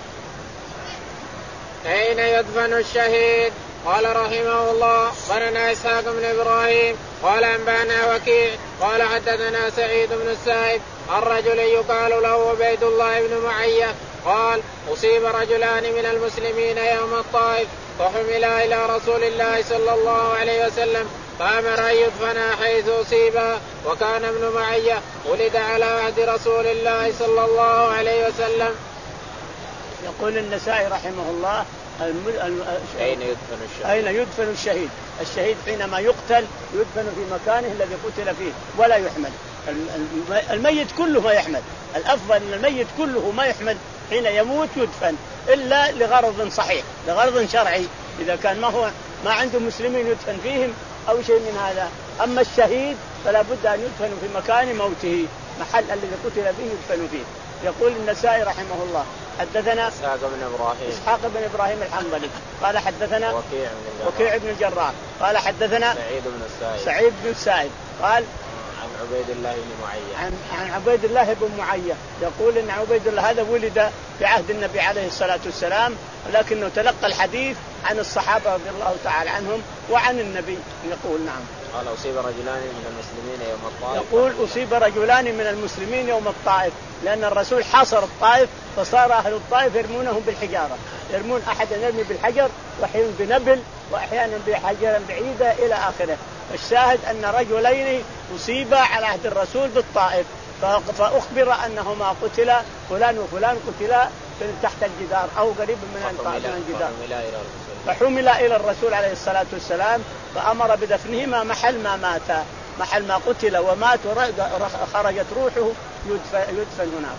أين يدفن الشهيد؟ قال رحمه الله قالنا إسحاق بن إبراهيم قال أنبانا وكيع قال حدثنا سعيد بن السائب الرجل يقال له عبيد الله بن معية قال أصيب رجلان من المسلمين يوم الطائف فحملا إلى رسول الله صلى الله عليه وسلم فأمر أن يدفنا حيث أصيبا، وكان ابن معية ولد على عهد رسول الله صلى الله عليه وسلم. يقول النسائي رحمه الله الم... الم... أين يدفن الشهيد؟ أين يدفن الشهيد؟ الشهيد حينما يقتل يدفن في مكانه الذي قتل فيه ولا يحمل. الميت كله ما يحمل، الأفضل أن الميت كله ما يحمل، حين يموت يدفن إلا لغرض صحيح، لغرض شرعي، إذا كان ما هو ما عنده مسلمين يدفن فيهم أو شيء من هذا. أما الشهيد فلا بد أن يدفن في مكان موته، محل الذي قتل فيه يدفن فيه. يقول النسائي رحمه الله حدثنا إسحاق بن إبراهيم إسحاق بن إبراهيم الحنظلي قال حدثنا وكيع بن وكيع بن الجراح قال حدثنا سعيد بن السائب سعيد بن السائب قال عن عبيد الله بن معية عن, عن عبيد الله بن معية. يقول إن عبيد الله هذا ولد في عهد النبي عليه الصلاة والسلام، ولكنه تلقى الحديث عن الصحابة رضي الله تعالى عنهم وعن النبي. يقول نعم قال أصيب رجلان من المسلمين يوم الطائف. يقول أصيب رجلان من المسلمين يوم الطائف، لأن الرسول حاصر الطائف فصار أهل الطائف يرمونهم بالحجارة، يرمون أحدا يرمي بالحجر وأحيانا بنبل وأحيانا بحجر بعيدة إلى آخره. الشاهد أن رجلين أصيبا على عهد الرسول بالطائف، فأخبر أنهما قتلا فلان وفلان قتلا تحت الجدار أو قريب من الجدار، فحمل إلى الرسول عليه الصلاة والسلام فأمر بدفنهما محل ما ماتا، محل ما قتل ومات وخرجت روحه يدفن هناك.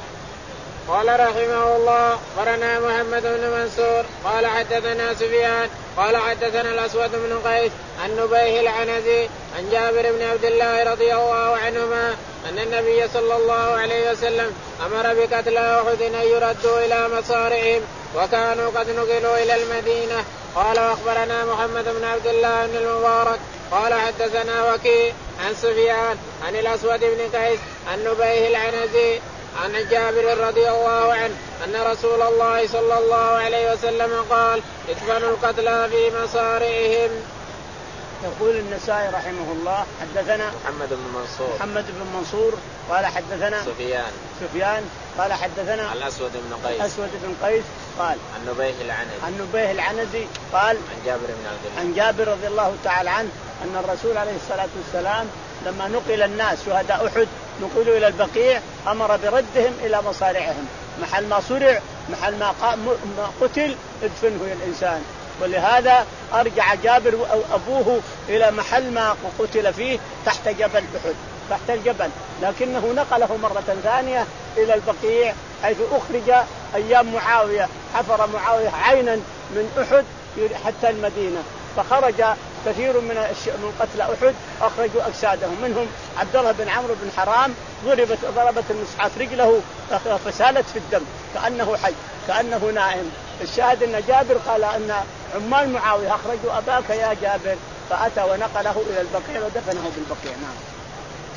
قال رحمه الله قرنا محمد بن منصور قال حدثنا سفيان قال حدثنا الأسود بن قيس عن نبيه العنزي عن جابر بن عبد الله رضي الله عنهما أن النبي صلى الله عليه وسلم أمر بقتل أحد أن يردوا إلى مصارعهم وكانوا قد نقلوا إلى المدينة. قال وأخبرنا محمد بن عبد الله بن المبارك قال حدثنا وكيع عن سفيان عن الأسود بن قيس عن نبيه العنزي عن جابر رضي الله عنه أن رسول الله صلى الله عليه وسلم قال ادفنوا القتلى في مصارعهم. يقول النسائي رحمه الله حدثنا محمد بن منصور محمد بن منصور قال حدثنا سفيان سفيان قال حدثنا الأسود بن قيس الأسود بن قيس قال عن نبيه العنزي عن نبيه العنزي قال عن جابر بن عبد الله عن جابر رضي الله تعالى عنه أن الرسول عليه الصلاة والسلام لما نقل الناس شهداء أحد نقلوا إلى البقيع أمر بردهم إلى مصارعهم، محل ما صرع محل ما قتل ادفنه الإنسان. ولهذا أرجع جابر أبوه إلى محل ما قتل فيه تحت جبل أحد، تحت الجبل، لكنه نقله مرة ثانية إلى البقيع حيث أخرج أيام معاوية، حفر معاوية عينا من أحد حتى المدينة، فخرج كثير من من قتل أحد أخرجوا أجسادهم، منهم عبد الله بن عمرو بن حرام ضربت ضربت المصحف رجله فسالت في الدم كأنه حي كأنه نائم. الشاهد أن جابر قال أن عمال معاوية أخرجوا أباك يا جابر، فأتى ونقله إلى البقيع ودفنه بالبقيع. نعم.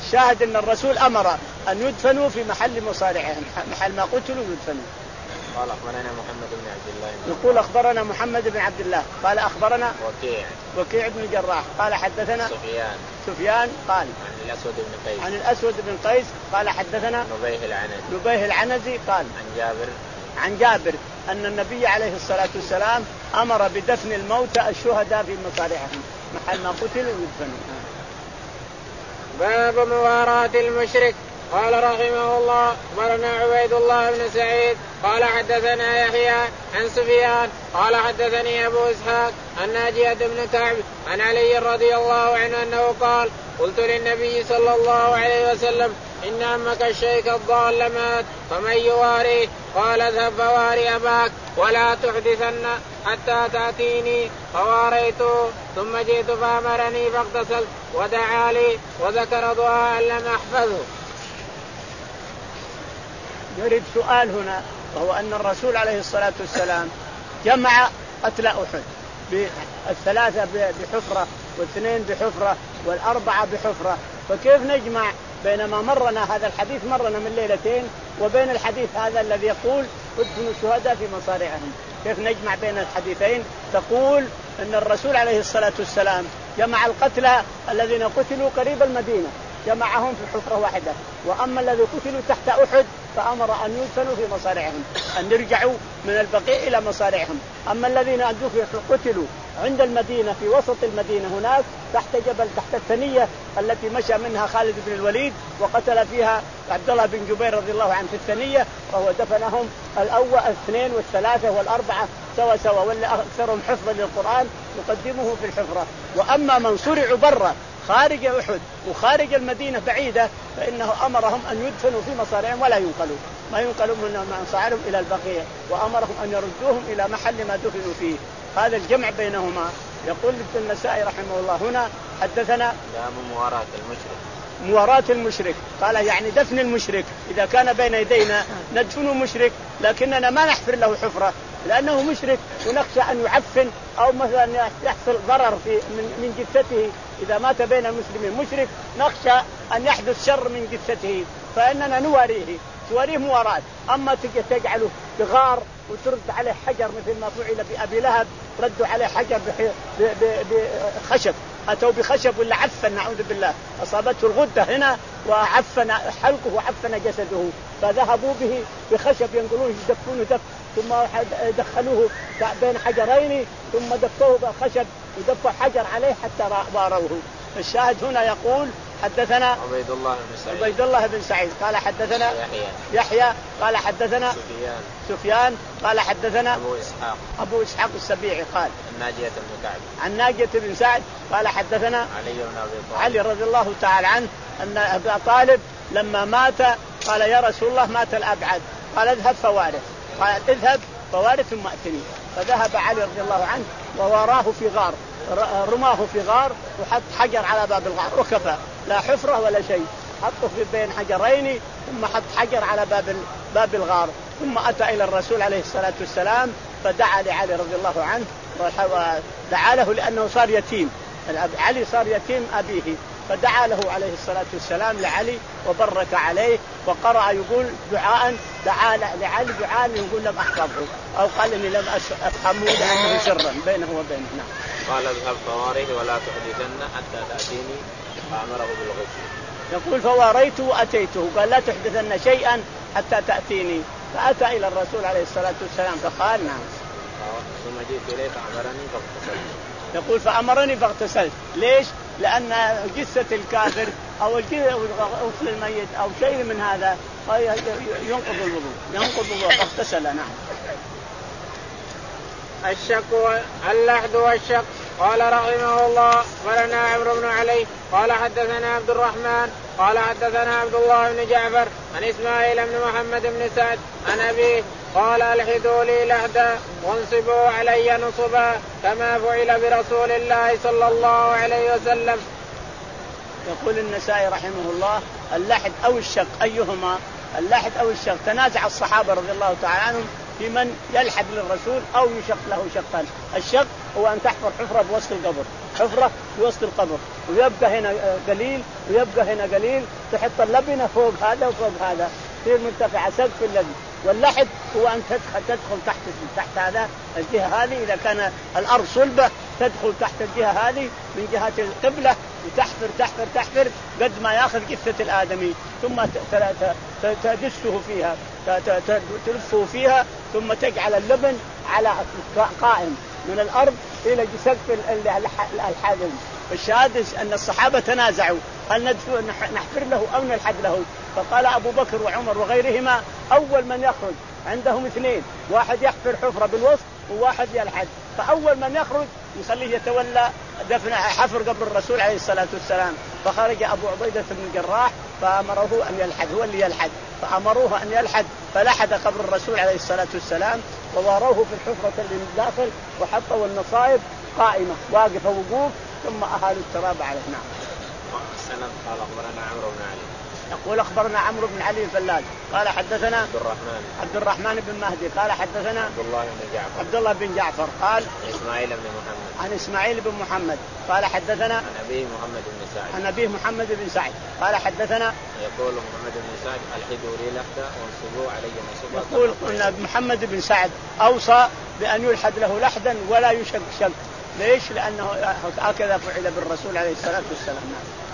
الشاهد أن الرسول أمر أن يدفنوا في محل مصارعهم، محل ما قتلوا يدفنوا. قال أخبرنا محمد بن عبد الله. يقول أخبرنا محمد بن عبد الله قال أخبرنا وكيع وكيع بن الجراح قال حدثنا سفيان سفيان قال عن الأسود بن قيس عن الأسود بن قيس قال حدثنا نبيه العنزي نبيه العنزي قال عن جابر عن جابر أن النبي عليه الصلاة والسلام أمر بدفن الموتى الشهداء في مصارعهم محل ما قتلوا يدفنوا. باب مواراة المشرك. قال رحمه الله أخبرنا عبيد الله بن سعيد قال حدثنا يحيى عن سفيان قال حدثني أبو إسحاق عن ناجية بن كعب عن علي رضي الله عنه أنه قال قلت للنبي صلى الله عليه وسلم إن عمك الشيخ الضال مات فمن يواريه؟ قال اذهب فواري أباك ولا تحدثن حتى تأتيني، فواريته ثم جئت فأمرني فاغتسلت ودعا لي وذكر دعاء لم أحفظه. يريد سؤال هنا وهو أن الرسول عليه الصلاة والسلام جمع قتل أحد بالثلاثة بحفرة والاثنين بحفرة والأربعة بحفرة، فكيف نجمع بينما مرنا هذا الحديث مرنا من ليلتين وبين الحديث هذا الذي يقول ادفنوا الشهداء في مصارعهم؟ كيف نجمع بين الحديثين؟ تقول أن الرسول عليه الصلاة والسلام جمع القتلى الذين قتلوا قريب المدينة جمعهم في حفرة واحدة، وأما الذي قتلوا تحت أحد فأمر أن يدفنوا في مصارعهم، أن يرجعوا من البقيع إلى مصارعهم. أما الذين قتلوا عند المدينة في وسط المدينة هناك تحت جبل تحت الثنية التي مشى منها خالد بن الوليد وقتل فيها عبد الله بن جبير رضي الله عنه في الثنية، وهو دفنهم الأول الاثنين والثلاثة والأربعة سوا سوا، واللي أكثرهم حفظا للقرآن يقدمه في الحفرة. وأما من صرعوا برا خارج أحد وخارج المدينة بعيدة فإنه أمرهم أن يدفنوا في مصارعهم ولا ينقلوا، ما ينقلوا من مصارعهم إلى البقيع، وأمرهم أن يردوهم إلى محل ما دفنوا فيه. هذا الجمع بينهما. يقول النسائي رحمه الله هنا حدثنا باب مواراة المشرك. مواراة المشرك قال يعني دفن المشرك، إذا كان بين يدينا ندفن مشرك لكننا ما نحفر له حفرة لأنه مشرك ونخشى أن يعفن أو مثلا يحصل ضرر في من, من جثته. إذا مات بين المسلمين مشرك نخشى أن يحدث شر من جثته فإننا نواريه تواريه مواراة. أما تجعله بغار وترد عليه حجر مثل ما فعل بأبي لهب، ردوا عليه حجر بخشب، أتوا بخشب ولا عفن نعوذ بالله، أصابته الغدة هنا وعفن حلقه وعفن جسده، فذهبوا به بخشب ينقلوه يدفونه دف ثم دخلوه بين حجرين ثم دفوه بخشب ودفوا حجر عليه حتى واروه. الشاهد هنا يقول حدثنا عبيد الله بن سعيد عبيد الله بن سعيد قال حدثنا يحيى يحيى قال حدثنا سفيان سفيان قال حدثنا أبو إسحاق أبو إسحاق السبيعي قال عن ناجية بن كعب عن ناجية بن سعد قال حدثنا علي بن أبي طالب علي رضي الله تعالى عنه أن أبا طالب لما مات قال يا رسول الله مات الأبعد، قال اذهب فوارث، قال اذهب فوارث ثم أتني، فذهب علي رضي الله عنه ووراه في غار، رماه في غار وحط حجر على باب الغار وكفى، لا حفرة ولا شيء، حطه في بين حجرين ثم حط حجر على باب باب الغار، ثم أتى إلى الرسول عليه الصلاة والسلام فدعا لعلي رضي الله عنه ودعا له لأنه صار يتيم، علي صار يتيم أبيه، فدعا له عليه الصلاة والسلام لعلي وبرك عليه وقرأ يقول دعاء دعا لعلي دعاء يقول لم أحفظه أو قال إني لم أفهمه لأنه سرا بينه وبينه. قال اذهب فواريه ولا تحدثن حتى تأتيني فأمره بالغسل. يقول فواريته وأتيته قال لا تحدثن شيئا حتى تأتيني، فأتى إلى الرسول عليه الصلاة والسلام فقال نعم ثم جئت إليه فأمرني فاغتسلت. يقول فأمرني فاغتسلت. ليش؟ لأن جثة الكافر أو غسل الميت أو شيء من هذا ينقض الوضوء ينقض الوضوء فاغتسل. نعم. الشك اللحد والشك. قال رحمه الله ولنا عمرو بن علي قال حدثنا عبد الرحمن قال حدثنا عبد الله بن جعفر عن إسماعيل بن محمد بن سعد عن أبيه قال الحدوا لي لحدا وانصبوا علي نصبا كما فعل برسول الله صلى الله عليه وسلم. يقول النسائي رحمه الله اللحد أو الشق أيهما؟ اللحد أو الشق تنازع الصحابة رضي الله تعالى عنهم في من يلحد للرسول أو يشق له شقا. الشق هو أن تحفر حفرة بوسط القبر حفرة في وسط القبر، ويبقى هنا قليل ويبقى هنا قليل، تحط اللبنة فوق هذا وفوق هذا تصير مرتفعة سقف اللبن. واللحد هو أن تدخل تدخل تحت تحت هذا الجهة هذه، إذا كان الأرض صلبة تدخل تحت الجهة هذه من جهة القبلة وتحفر تحفر تحفر قد ما يأخذ جثة الآدمي، ثم تدسه فيها تلفه فيها، ثم تجعل اللبن على قائم من الأرض إلى سقف الحادث. الشهادة أن الصحابة تنازعوا هل نحفر له أو نلحد له، فقال أبو بكر وعمر وغيرهما أول من يخرج عندهم اثنين، واحد يحفر حفرة بالوسط وواحد يلحد، فأول من يخرج يخليه يتولى دفن حفر قبر الرسول عليه الصلاة والسلام. فخرج أبو عبيدة بن الجراح فأمره أن يلحد، هو اللي يلحد، فأمروه أن يلحد فلحد قبر الرسول عليه الصلاة والسلام، وواروه في الحفرة اللي من الداخل وحطوا النصائب قائمة واقفة وقوف، ثم أهالوا التراب عليه. نعم. قال أخبرنا عمرو بن علي. يقول أخبرنا عمرو بن علي الفلاج قال حدثنا عبد الرحمن عبد الرحمن بن مهدي قال حدثنا عبد الله بن جعفر عبد الله بن جعفر قال إسماعيل بن محمد عن إسماعيل بن محمد قال حدثنا عن أبيه محمد بن سعد عن أبيه محمد بن سعد قال حدثنا يقول محمد بن سعد الحدوا لي لحدا وانصبوا علي نصبا. يقول أن محمد بن سعد أوصى بأن يلحد له لحدا ولا يشق شق. ليش؟ لأنه هكذا فعل بالرسول عليه الصلاة والسلام.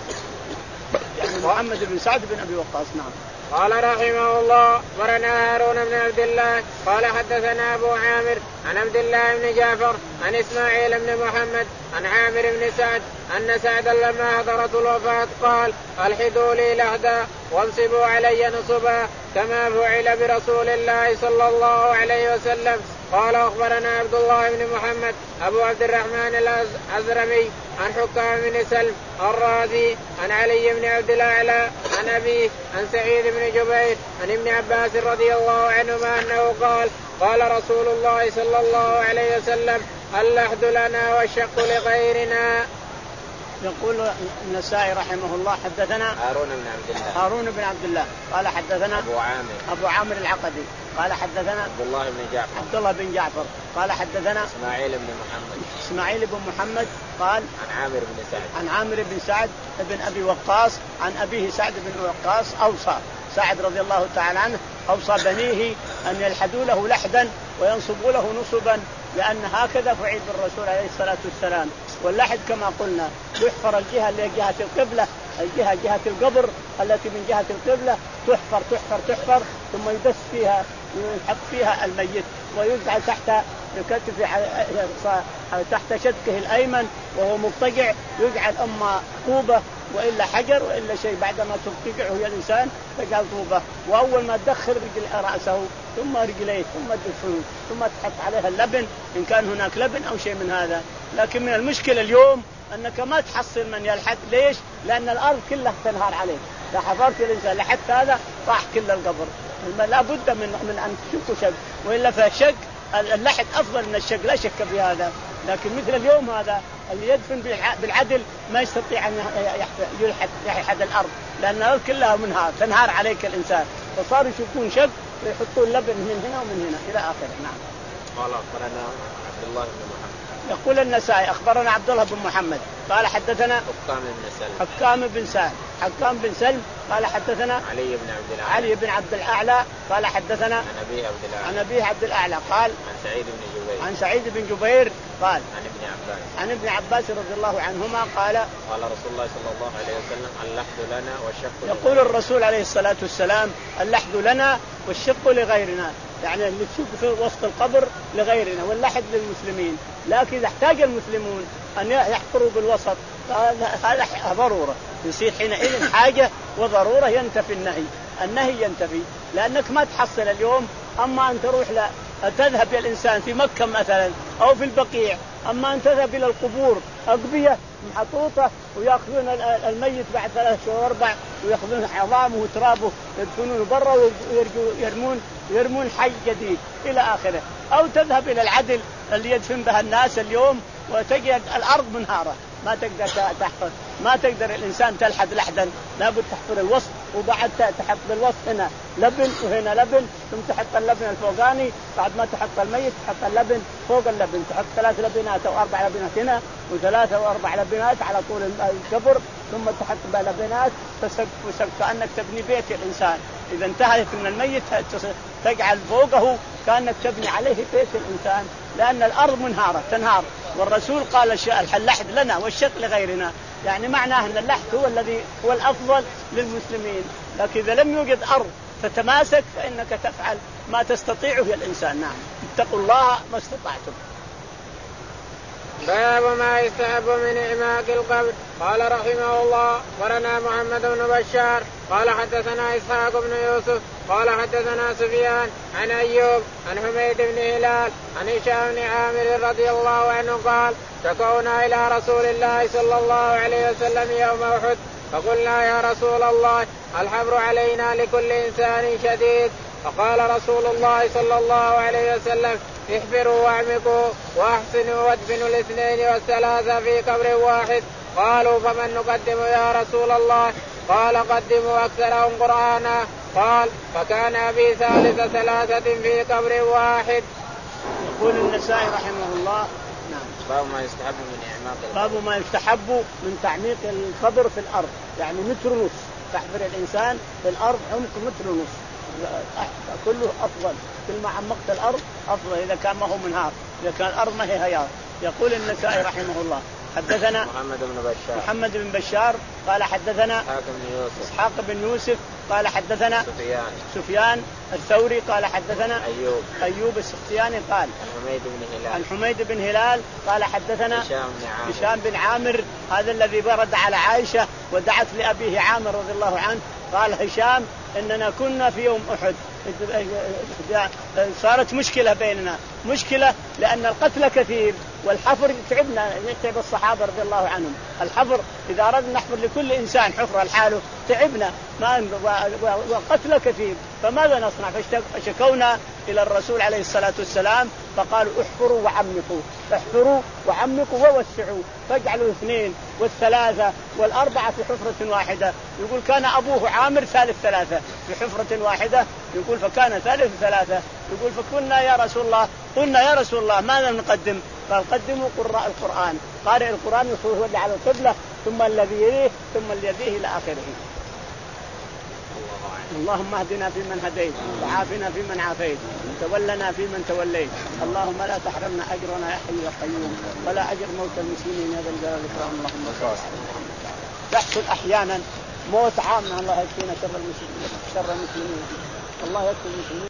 يعني محمد بن سعد بن أبي وقاص. نعم. قال رحمه الله ورنا هارون بن عبد الله قال حدثنا أبو عامر عن عبد الله بن جعفر عن إسماعيل بن محمد عن عامر بن سعد أن سعدا لما حضرت الوفاة قال الحدوا لي لحدا وانصبوا علي نصبا كما فعل برسول الله صلى الله عليه وسلم. قال أخبرنا عبد الله بن محمد أبو عبد الرحمن الأزرمي عن حكام بن سلم الرازي عن علي بن عبد الأعلى عن أبيه عن سعيد بن جبير عن ابن عباس رضي الله عنهما أنه قال قال رسول الله صلى الله عليه وسلم اللحد لنا والشق لغيرنا. يقول النسائي رحمه الله حدثنا هارون بن عبد الله هارون بن عبد الله قال حدثنا أبو عامر أبو عامر العقدي قال حدثنا عبد الله بن جعفر عبد الله بن جعفر قال حدثنا إسماعيل بن محمد إسماعيل بن محمد قال عن عامر بن سعد عن عامر بن سعد بن أبي وقاص عن أبيه سعد بن وقاص أوصى سعد رضي الله تعالى عنه أوصى بنيه أن يلحدوا له لحدا وينصبوا له نصبا، لأن هكذا فعل بالرسول عليه الصلاة والسلام. واللحد كما قلنا يحفر الجهة اللي جهة القبلة، الجهة جهة القبر التي من جهة القبلة تحفر تحفر تحفر ثم يدس فيها ويحط فيها الميت ويجعل تحت كتف تحت شدكه الأيمن وهو مضطجع، يجعل أما طوبة وإلا حجر وإلا شيء، بعدما تضطجعه يا الإنسان تجعل طوبة، وأول ما تدخل رجل رأسه ثم رجليه ثم الدفن ثم تحط عليها اللبن إن كان هناك لبن أو شيء من هذا. لكن من المشكلة اليوم أنك ما تحصل من يلحد. ليش؟ لأن الأرض كلها تنهار عليك، إذا حفرت الإنسان لحد هذا راح كل القبر. لا بد من من أن تشك شق، وإلا فالشق اللحد أفضل من الشق لا شك في هذا. لكن مثل اليوم هذا اللي يدفن بالعدل ما يستطيع أن يلحد يلحد الأرض، لأن الأرض كلها منهار تنهار عليك الإنسان، فصاروا يشوفون شق ويحطون اللبن من هنا ومن هنا إلى آخره. نعم. قال أخبرنا عبد الله بن محمد. يقول النسائي أخبرنا عبد الله بن محمد قال حدثنا حكام بن سلم حكام بن سلم حكام بن سلم قال حدثنا علي بن عبد الأعلى علي بن عبد الأعلى قال حدثنا عن أبي عبد الأعلى عن أبي عبد الأعلى قال عن سعيد بن جبير عن سعيد بن جبير قال عن ابن عباس عن ابن عباس رضي الله عنهما قال قال رسول الله صلى الله عليه وسلم اللحد لنا والشق يقول لغيرنا. الرسول عليه الصلاة والسلام اللحد لنا والشق لغيرنا، يعني اللي تشوف في وسط القبر لغيرنا واللحد للمسلمين. لكن إذا احتاج المسلمون أن يحفروا بالوسط هذا ضرورة، يصير حينئذ حاجة وضرورة ينتفي النهي النهي ينتفي، لأنك ما تحصل اليوم. أما أن تروح لا تذهب يا الإنسان في مكة مثلا أو في البقيع، أما أن تذهب إلى القبور أقبية محطوطة ويأخذون الميت بعد ثلاث شهور أربع ويأخذون عظامه وترابه يدفنونه برا ويرمون يرمون حي جديد إلى آخره. أو تذهب إلى العدل اللي يدفن بها الناس اليوم وتجد الأرض منهارة ما تقدر تحفر، ما تقدر الإنسان تلحد لحدا، لابد تحفر الوسط وبعد تحط بالوسط هنا لبن وهنا لبن، ثم تحط اللبن الفوقاني، بعد ما تحط الميت تحط اللبن فوق اللبن، تحط ثلاث لبنات أو أربع لبنات هنا وثلاثة أو أربع لبنات على طول القبر، ثم تحط لبنات تسق وسق كأنك تبني بيت الإنسان. إذا انتهت من الميت تجعل فوقه كأنك تبني عليه بيت الإنسان، لأن الأرض منهارة تنهار، والرسول قال اللحد لنا والشق لغيرنا، يعني معناه أن اللحد هو الذي هو الأفضل للمسلمين. لكن إذا لم يوجد أرض فتماسك فإنك تفعل ما تستطيعه يا الإنسان. نعم، اتقوا الله ما استطعتم. باب ما يستحب من إعماق القبر. قال رحمه الله ورنا محمد بن بشار قال حدثنا إسحاق بن يوسف قال حدثنا سفيان عن أيوب عن حميد بن هلال عن هشام بن عامر رضي الله عنه قال شكونا إلى رسول الله صلى الله عليه وسلم يوم أحد فقلنا يا رسول الله الحبر علينا لكل إنسان شديد، فقال رسول الله صلى الله عليه وسلم احفروا واعمقوا واحسنوا وادفنوا الاثنين والثلاثة في قبر واحد. قالوا فمن نقدم يا رسول الله؟ قال قدموا أكثرهم قرآنا. قال فكان أبي ثالث ثلاثة في قبر واحد. يقول النسائي رحمه الله نعم باب ما يستحب من إعماق القبر. باب ما يستحب من تعميق القبر في الأرض، يعني متر ونص، تحفر الإنسان في الأرض عمق متر ونص كله أفضل، كل ما عمقت الأرض أفضل إذا كان ما هو منهار، إذا كان الأرض ما هي هيار. يقول النسائي رحمه الله حدثنا محمد بن بشار محمد بن بشار قال حدثنا إسحاق بن يوسف إسحاق بن يوسف قال حدثنا سفيان سفيان الثوري قال حدثنا أيوب أيوب السختياني قال حميد بن هلال عن حميد بن هلال قال حدثنا هشام بن عامر هشام بن عامر هذا الذي برد على عائشة ودعت لأبيه عامر رضي الله عنه. قال هشام إننا كنا في يوم أحد صارت مشكلة بيننا، مشكلة لأن القتل كثير والحفر يتعبنا، يتعب الصحابة رضي الله عنهم. الحفر إذا أردنا نحفر لكل إنسان حفرة لحاله تعبنا ما وقتل كثير، فماذا نصنع؟ فشكونا إلى الرسول عليه الصلاة والسلام فقالوا احفروا وعمقوا، احفروا وعمقوا ووسعوا، فاجعلوا اثنين والثلاثة والأربعة في حفرة واحدة. يقول كان أبوه عامر ثالث ثلاثة في حفرة واحدة، يقول فكان ثالث ثلاثة. يقول فكنا يا رسول الله قلنا يا رسول الله ماذا نقدم؟ قال قدموا قراء القرآن، قارئ القرآن هو اللي على القبلة ثم الذي يليه ثم الذي يليه إلى آخره. اللهم اهدنا فيمن هديت وعافنا فيمن عافيت وتولنا فيمن توليت. اللهم لا تحرمنا أجرنا يا حي يا قيوم ولا أجر موت المسلمين يا ذا الجلال والإكرام. اللهم صل يحصل أحيانا موت عام، الله يكفينا شر المسلمين شر المسلمين، الله يكفي المسلمين.